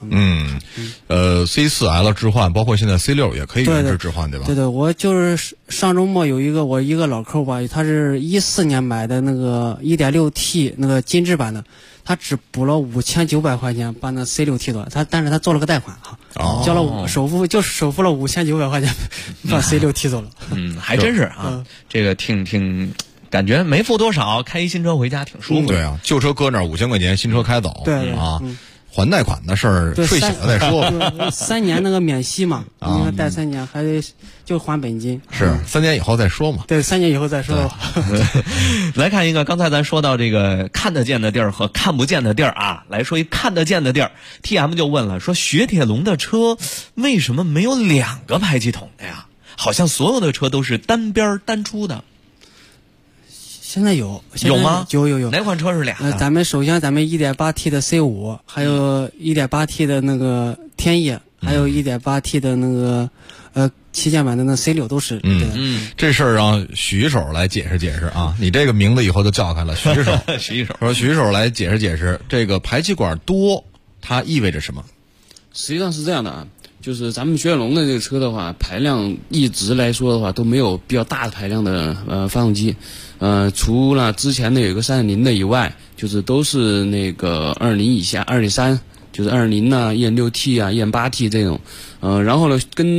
C4L 置换，包括现在 C6 也可以原值置换，对吧？ 对，我就是上周末有我一个老客户吧，他是14年买的那个 1.6T 那个金质版的，他只补了5900块钱把那 C6 提走，但是他做了个贷款交了首付了5900块钱把 C6 提走了。 还真是啊，这个挺。感觉没付多少，开一新车回家挺舒服。 对啊，旧车搁那儿5000块钱，新车开走。 对啊，还贷款的事儿睡醒了再说。 3年那个免息嘛，你贷3年还得就还本金。 是3年以后再说嘛。 对，3年以后再说。 来看一个，刚才咱说到这个看得见的地儿和看不见的地儿啊，来说一看得见的地儿 ，TM 就问了，说雪铁龙的车为什么没有2个排气筒的呀？好像所有的车都是单边单出的。 现在有吗？ 有。 哪款车是俩的？ 咱们首先咱们 1.8T 的 C5， 还有 1.8T 的那个天翼，还有 1.8T 的那个旗舰版的那 C6 都是。 这事儿让徐手来解释解释啊！你这个名字以后就叫开了，徐手。徐手来解释解释，这个排气管多，它意味着什么？ 实际上是这样的啊。就是咱们雪铁龙的这个车的话，排量一直来说的话都没有比较大的排量的发动机，除了之前的有一个3.0的以外，就是都是那个2.0以下，2.3就是2.0啊、1.6T 啊、1.8T 这种，然后呢跟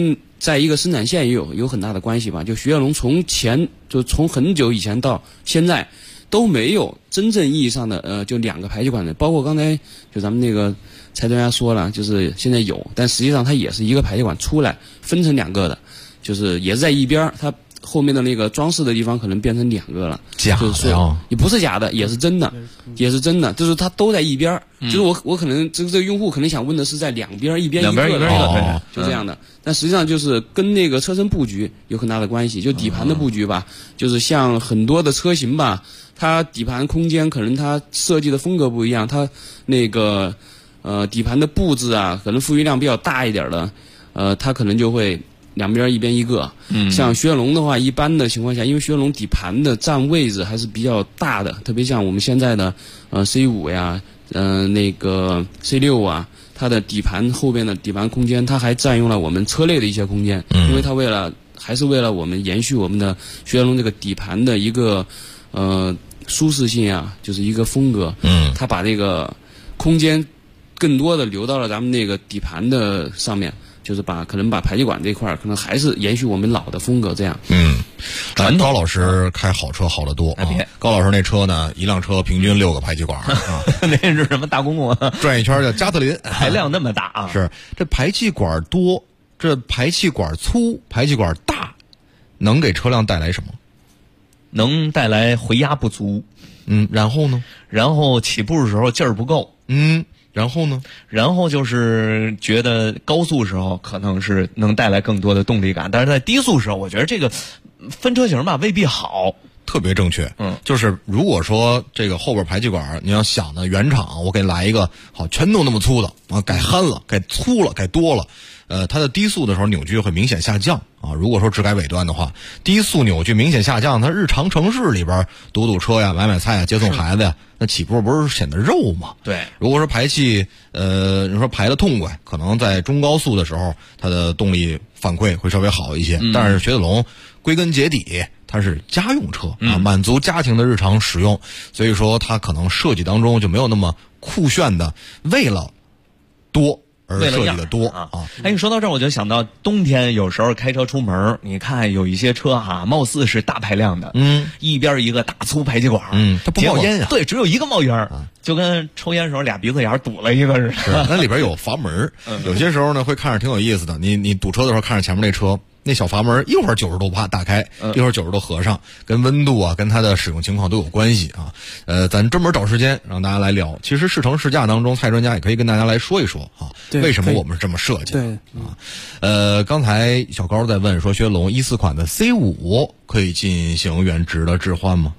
在一个生产线也有很大的关系吧。就雪铁龙从很久以前到现在都没有真正意义上的就2个排气管的，包括刚才就咱们那个蔡专家说了，就是现在有，但实际上它也是一个排气管出来分成2个的，就是也是在一边，它后面的那个装饰的地方可能变成2个了， 假的呀？ 也不是假的，也是真的，就是它都在一边。就是我可能这个用户可能想问的是在2边一边一个的，就这样的。但实际上就是跟那个车身布局有很大的关系，就底盘的布局吧，就是像很多的车型吧，它底盘空间可能它设计的风格不一样，它那个底盘的布置啊，可能富余量比较大一点的，它可能就会2边一边一个。像雪铁龙的话，一般的情况下，因为雪铁龙底盘的占位置还是比较大的，特别像我们现在的C5呀，那个 C6啊，它的底盘后边的底盘空间，它还占用了我们车内的一些空间，因为它还是为了我们延续我们的雪铁龙这个底盘的一个舒适性啊，就是一个风格。它把这个空间更多的留到了咱们那个底盘的上面，就是可能把排气管这块可能还是延续我们老的风格这样。 咱高老师开好车好得多啊！高老师那车呢，一辆车平均6个排气管啊。 那是什么大公共啊？ 转一圈叫加特林， 排量那么大啊！ 是这排气管多，这排气管粗，排气管大，能给车辆带来什么？ 能带来回压不足。 然后呢？ 然后起步的时候劲儿不够。 然后呢？ 然后就是觉得高速时候可能是能带来更多的动力感，但是在低速时候，我觉得这个分车型吧未必好。 特别正确。就是如果说这个后边排气管你要想的原厂，我给你来一个好全都那么粗的啊，改憨了，改粗了，改多了。它的低速的时候扭矩会明显下降啊。如果说只改尾端的话，低速扭矩明显下降，它日常城市里边堵车呀、买菜呀、接送孩子呀，那起步不是显得肉吗？ 对。 如果说排气你说排的痛快，可能在中高速的时候它的动力反馈会稍微好一些。但是雪铁龙归根结底它是家用车啊，满足家庭的日常使用，所以说它可能设计当中就没有那么酷炫的为了多而设计的多啊。 你说到这儿我就想到冬天有时候开车出门，你看有一些车啊，貌似是大排量的，一边一个大粗排气管， 它不冒烟啊。 对，只有一个冒烟，就跟抽烟时候俩鼻子眼堵了一个似的。 那里边有阀门，有些时候呢会看着挺有意思的。你堵车的时候看着前面那车，那小阀门一会儿90度打开，一会儿90度合上，跟温度啊，跟它的使用情况都有关系啊。咱专门找时间让大家来聊。其实试乘试驾当中，蔡专家也可以跟大家来说一说啊，为什么我们是这么设计的啊？刚才小高在问说，雪铁龙14款的 C5 可以进行原值的置换吗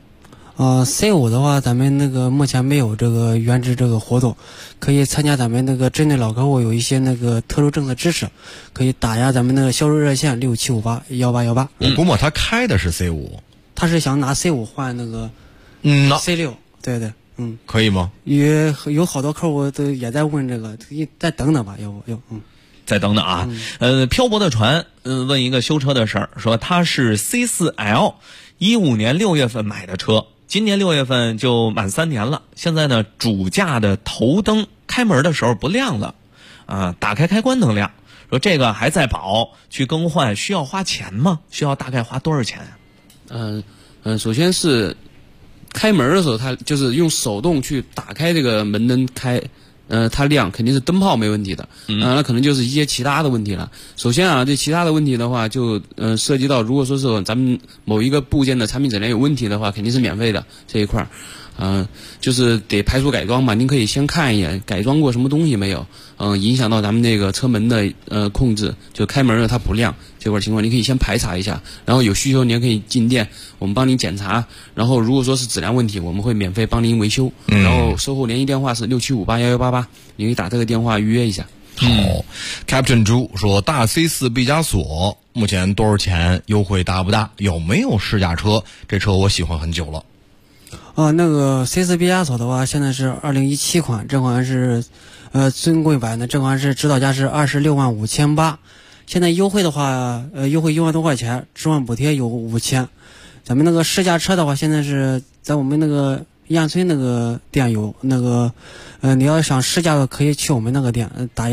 ？C5 的话，咱们那个目前没有这个原值这个活动，可以参加咱们那个针对老客户有一些那个特殊政策支持，可以打压咱们那个销售热线67581818。 我估摸他开的是 C5， 他是想拿 C5 换那个C6，对， 可以吗？ 有好多客户都也在问这个，再等等吧，要不再等等啊。漂泊的船问一个修车的事儿，说他是 C4L， 15年6月份买的车。今年6月份就满3年了，现在呢主驾的头灯开门的时候不亮了，打开开关能亮，说这个还在保，去更换需要花钱吗？需要大概花多少钱？ 首先是开门的时候，它就是用手动去打开这个门灯开，它亮肯定是灯泡没问题的，那可能就是一些其他的问题了。首先啊，这其他的问题的话，就涉及到如果说是咱们某一个部件的产品质量有问题的话，肯定是免费的这一块就是得排除改装嘛。您可以先看一眼改装过什么东西没有，影响到咱们这个车门的控制，就开门了它不亮这块情况，你可以先排查一下，然后有需求您可以进店，我们帮您检查，然后如果说是质量问题，我们会免费帮您维修，然后售后联系电话是67581188，你可以打这个电话预约一下。 好，Captain 朱说大 C4 毕加索目前多少钱？优惠大不大？有没有试驾车？这车我喜欢很久了。 那个 C4 毕加索的话，现在是2017款，这款是尊贵版的，这款是指导价是265800，现在优惠的话，优惠1万多块钱，置换补贴有5000。咱们那个试驾车的话，现在是在我们那个燕村那个店有那个，你要想试驾的可以去我们那个店，打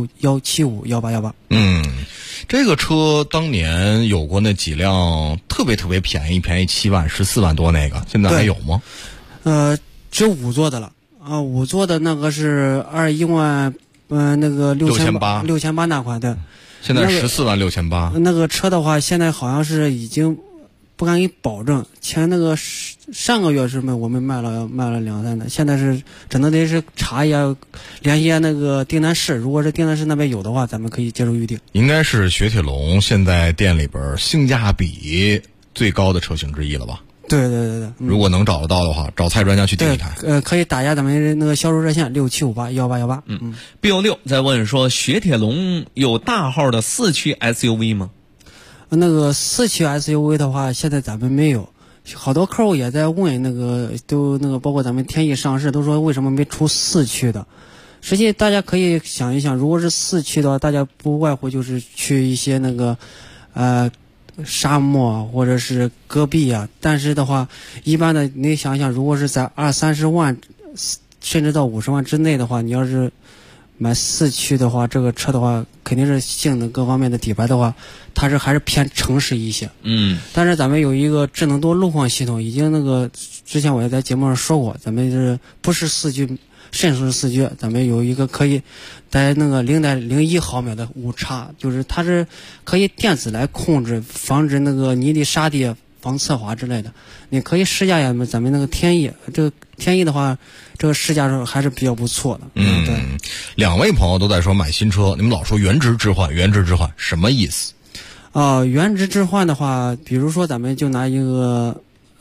161751818。 这个车当年有过那几辆特别便宜7万14万多那个，现在还有吗？ 只有5座的了啊，5座的那个是21万，那个6800那款的。 现在14万6800。 那个车的话，现在好像是已经不敢给保证。前那个上个月是我们卖了2-3的，现在是只能得是查一下，联系一下那个订单室。如果是订单室那边有的话，咱们可以接受预定。 应该是雪铁龙现在店里边性价比最高的车型之一了吧？ 对。 如果能找得到的话，找蔡专家去订一台。 可以打一下咱们那个销售热线67581818。 B66在问说，雪铁龙有大号的4驱 SUV 吗？ 那个4驱 SUV 的话，现在咱们没有。好多客户也在问，包括咱们天翼上市都说为什么没出4驱的。实际大家可以想一想，如果是4驱的话，大家不外乎就是去一些那个沙漠或者是戈壁啊，但是的话，一般的你想想，如果是在20-30万甚至到50万之内的话，你要是买4驱的话，这个车的话肯定是性能各方面的底盘的话，它还是偏城市一些。但是咱们有一个智能多路况系统，已经之前我也在节目上说过，咱们是不是4驱，甚至是4驱，咱们有一个可以在那个0.01毫秒的误差，就是它是可以电子来控制，防止那个泥地沙地防侧滑之类的。你可以试驾一下咱们那个天翼，这个天翼的话，这个试驾时候还是比较不错的。对。 两位朋友都在说买新车，你们老说原值置换，什么意思？ 原值置换的话，比如说咱们就拿一个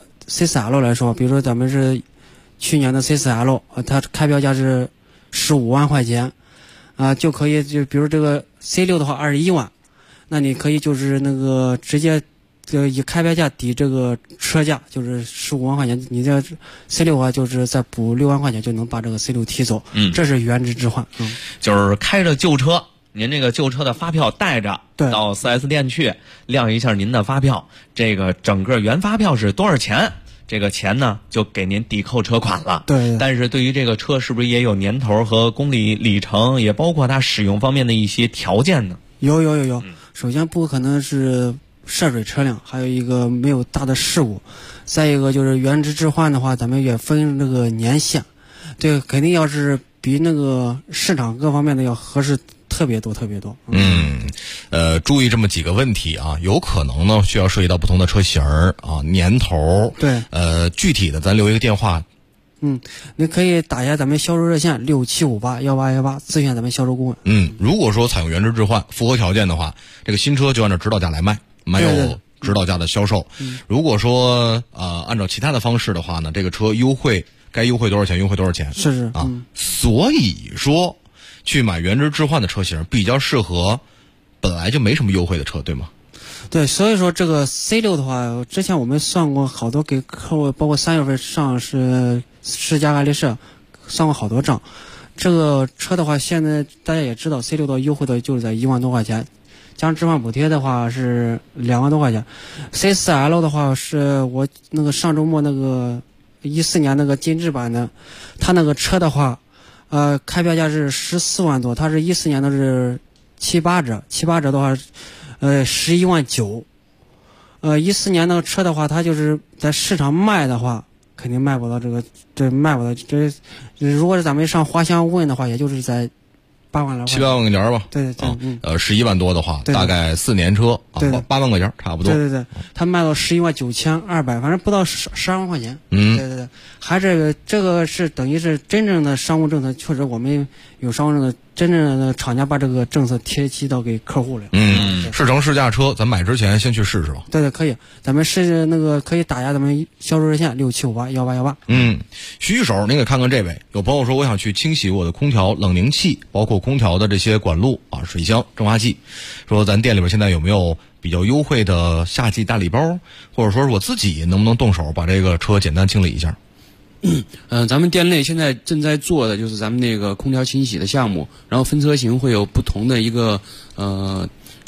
C4L 来说，比如说咱们是去年的 C4L， 它开标价是15万块钱，就可以比如这个 C6 的话21万，那你可以就是那个直接以开标价抵这个车价，就是15万块钱，你这 C6 的话就是再补6万块钱就能把这个 C6 提走。这是原值置换。 就是开着旧车，您这个旧车的发票带着到 4S 店去亮一下您的发票，这个整个原发票是多少钱，这个钱呢就给您抵扣车款了。 对。 但是对于这个车是不是也有年头和公里里程，也包括它使用方面的一些条件呢？ 有。首先不可能是涉水车辆，还有一个没有大的事故，再一个就是原值置换的话，咱们也分这个年限，对，肯定要是比那个市场各方面的要合适特别多。 注意这么几个问题啊，有可能呢需要涉及到不同的车型啊，年头。 对。 具体的咱留一个电话。 你可以打一下咱们销售热线67581818，咨询咱们销售顾问。 如果说采用原值置换符合条件的话，这个新车就按照指导价来卖，没有指导价的销售。如果说按照其他的方式的话呢，这个车该优惠多少钱优惠多少钱。 是啊。所以说去买原值置换的车型比较适合本来就没什么优惠的车，对吗？ 对，所以说这个 C6 的话，之前我们算过好多给客户，包括3月份上市试驾案例是算过好多账。这个车的话，现在大家也知道 C6 的优惠的就是在1万多块钱，加上置换补贴的话是2万多块钱。C4L 的话是我那个上周末那个14年那个精致版的，它那个车的话开标价是14万多，它是14年的是7-8折的话11万9。14年那个车的话，它就是在市场卖的话肯定卖不到卖不到如果是咱们上花乡问的话，也就是在8万来块 ，7-8万块钱吧。 对。 11万多的话，大概4年车8万块钱差不多。 对，它卖到11万9200，反正不到12万块钱。对，还这个是等于是真正的商务政策，确实我们有商务政策，真正的厂家把这个政策贴起到给客户了。 试乘试驾车，咱买之前先去试试吧。 对，可以，咱们可以打一下咱们销售热线67581818。 徐一手，您给看看这位，有朋友说我想去清洗我的空调冷凝器，包括空调的这些管路啊、水箱、蒸发器，说咱店里边现在有没有比较优惠的夏季大礼包，或者说是我自己能不能动手把这个车简单清理一下？ 咱们店内现在正在做的就是咱们那个空调清洗的项目，然后分车型会有不同的一个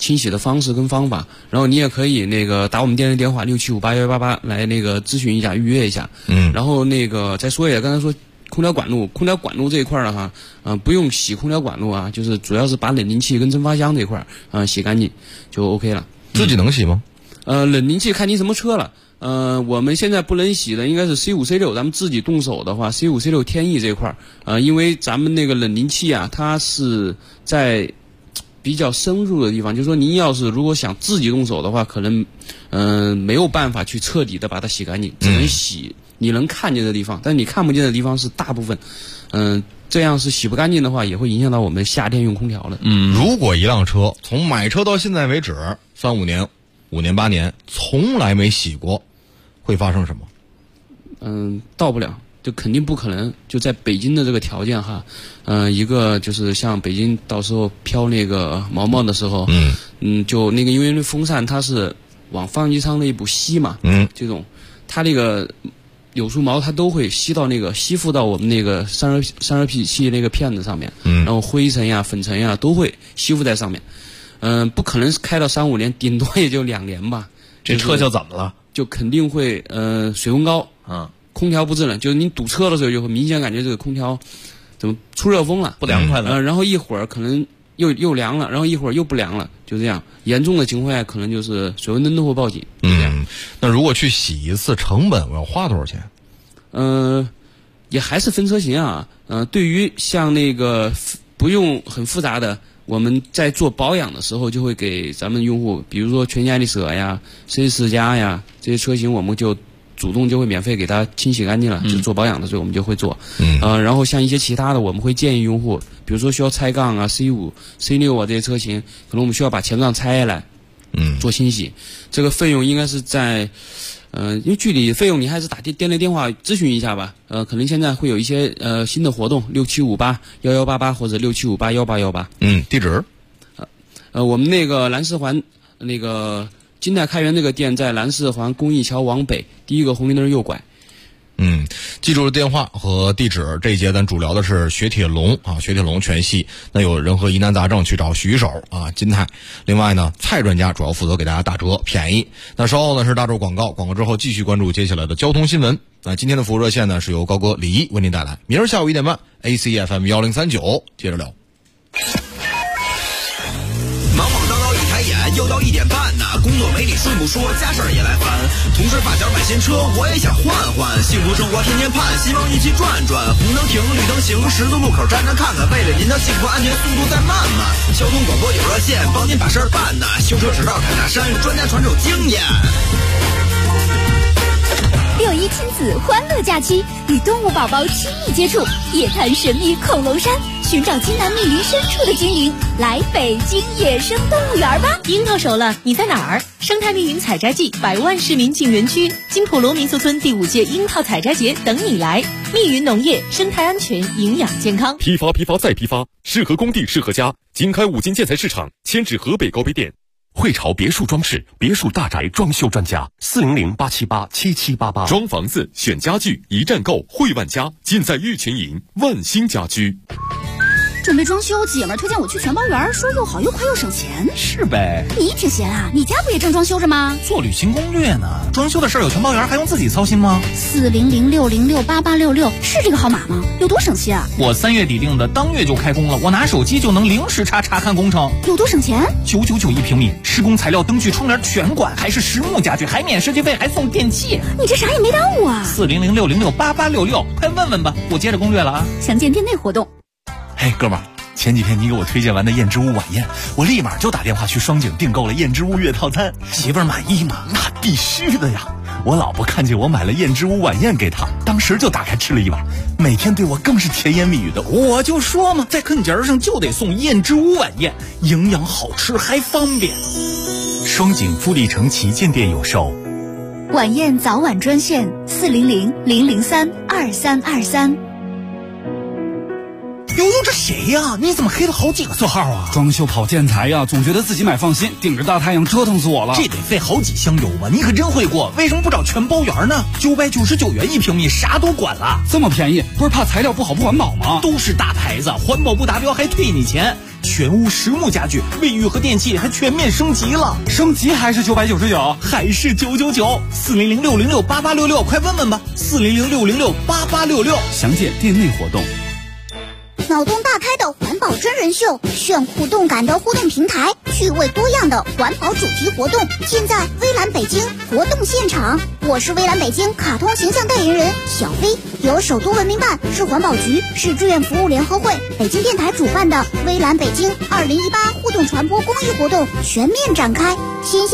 清洗的方式跟方法，然后你也可以那个打我们店的电话67581188来那个咨询一下，预约一下。然后那个再说一下，刚才说空调管路这一块的话，不用洗空调管路啊，就是主要是把冷凝器跟蒸发箱这一块洗干净就 OK 了。 自己能洗吗？ 冷凝器看你什么车了。我们现在不能洗的应该是 C5、C6， 咱们自己动手的话 ，C5、C6 天翼这一块因为咱们那个冷凝器啊，它是在比较深入的地方，就是说您要是如果想自己动手的话，可能没有办法去彻底的把它洗干净，只能洗你能看见的地方，但你看不见的地方是大部分，这样是洗不干净的话，也会影响到我们夏天用空调的。 如果一辆车从买车到现在为止3-5年、5年、8年从来没洗过，会发生什么？ 到不了，就肯定不可能。就在北京的这个条件哈，一个就是像北京到时候飘那个毛毛的时候，就那个因为风扇它是往发动机舱内部吸嘛，这种它那个有束毛它都会吸附到我们那个散热器那个片子上面，然后灰尘呀、粉尘呀都会吸附在上面。不可能开到3-5年，顶多也就2年吧。 这车就怎么了？ 就肯定会水温高空调不制冷，就是你堵车的时候就会明显感觉这个空调怎么出热风了， 不凉快了。 然后一会儿可能又凉了，然后一会儿又不凉了，就这样。严重的情况下可能就是水温灯都会报警。 那如果去洗一次成本我要花多少钱？ 也还是分车型啊。对于像那个不用很复杂的，我们在做保养的时候就会给咱们用户，比如说全家丽舍呀、C4加呀这些车型，我们就主动就会免费给它清洗干净了。就做保养的时候我们就会做。然后像一些其他的，我们会建议用户，比如说需要拆杠啊、C5、C6啊这些车型，可能我们需要把前杠拆下来，做清洗。这个费用应该是在因为具体费用你还是打店内电话咨询一下吧。可能现在会有一些新的活动，67581188或者67581818。 地址？ 我们那个南四环那个金泰开元那个店在南四环公益桥往北第一个红绿灯右拐。 记住了电话和地址。这一节咱主聊的是雪铁龙啊，雪铁龙全系。那有任何疑难杂症去找徐手啊，金泰。另外呢，蔡专家主要负责给大家打折便宜。那稍后呢是大洲广告，广告之后继续关注接下来的交通新闻。那今天的服务热线呢是由高哥李一为您带来，明儿下午1点半 ACFM 1039接着聊。 忙忙叨叨一抬眼又到1点半呐，工作没你顺不说，家事儿也来烦。同事发小买新车，我也想换换，幸福生活天天盼，希望一起转转。红灯停，绿灯行，十字路口站站看看，为了您的幸福安全，速度再慢慢。交通广播有热线，帮您把事儿办呐。修车直到坎大山，专家传授经验。 6·1亲子欢乐假期，与动物宝宝亲密接触，夜探神秘恐龙山，寻找金南密林深处的精灵，来北京野生动物园吧！ 樱到手了，你在哪儿？生态密云采摘季，100万市民进园区，金普罗民俗村第5届樱桃采摘节等你来。密云农业，生态安全，营养健康。 批发再批发，适合工地，适合家。经开5金建材市场，迁至河北高碑店。 汇潮别墅装饰，别墅大宅装修专家，400-878-7788。 装房子、选家具，一站购，汇万家，尽在玉群营万兴家居。 准备装修，姐们儿推荐我去全包园，说又好又快又省钱。 是呗， 你挺闲啊，你家不也正装修着吗？ 做旅行攻略呢，装修的事儿有全包园还用自己操心吗 ？400-606-8866是这个号码吗？有多省心啊？ 我3月底定的，当月就开工了，我拿手机就能零时查看工程。 有多省钱 ？999一平米，施工材料、灯具、窗帘全管，还是实木家具，还免设计费，还送电器。 你这啥也没耽误啊 ！400-606-8866，快问问吧，我接着攻略了啊！ 详见店内活动。 嘿，哥们儿，前几天你给我推荐完的燕之屋晚宴，我立马就打电话去双井订购了燕之屋月套餐。媳妇儿满意吗？那必须的呀！我老婆看见我买了燕之屋晚宴给她，当时就打开吃了一碗，每天对我更是甜言蜜语的。我就说嘛，在坑节上就得送燕之屋晚宴，营养好吃还方便。 双井富力城旗舰店有售。 晚宴早晚专线400-003-2323。 悠悠，这谁呀？你怎么黑了好几个色号啊？ 装修跑建材呀，总觉得自己买放心，顶着大太阳折腾死我了。 这得费好几箱油吧？你可真会过，为什么不找全包园呢？999元一平米，啥都管了。 这么便宜，不是怕材料不好不环保吗？ 都是大牌子，环保不达标还退你钱。 全屋实木家具，卫浴和电器还全面升级了。 升级还是999， 还是999，400-606-8866，快问问吧，400-606-8866， 详见店内活动。 脑洞大开的环保真人秀，炫酷动感的互动平台，趣味多样的环保主题活动，尽在微蓝北京活动现场。我是微蓝北京卡通形象代言人小飞，由首都文明办、市环保局、市志愿服务联合会、北京电台主办的微蓝北京2018互动传播公益活动全面展开。新鲜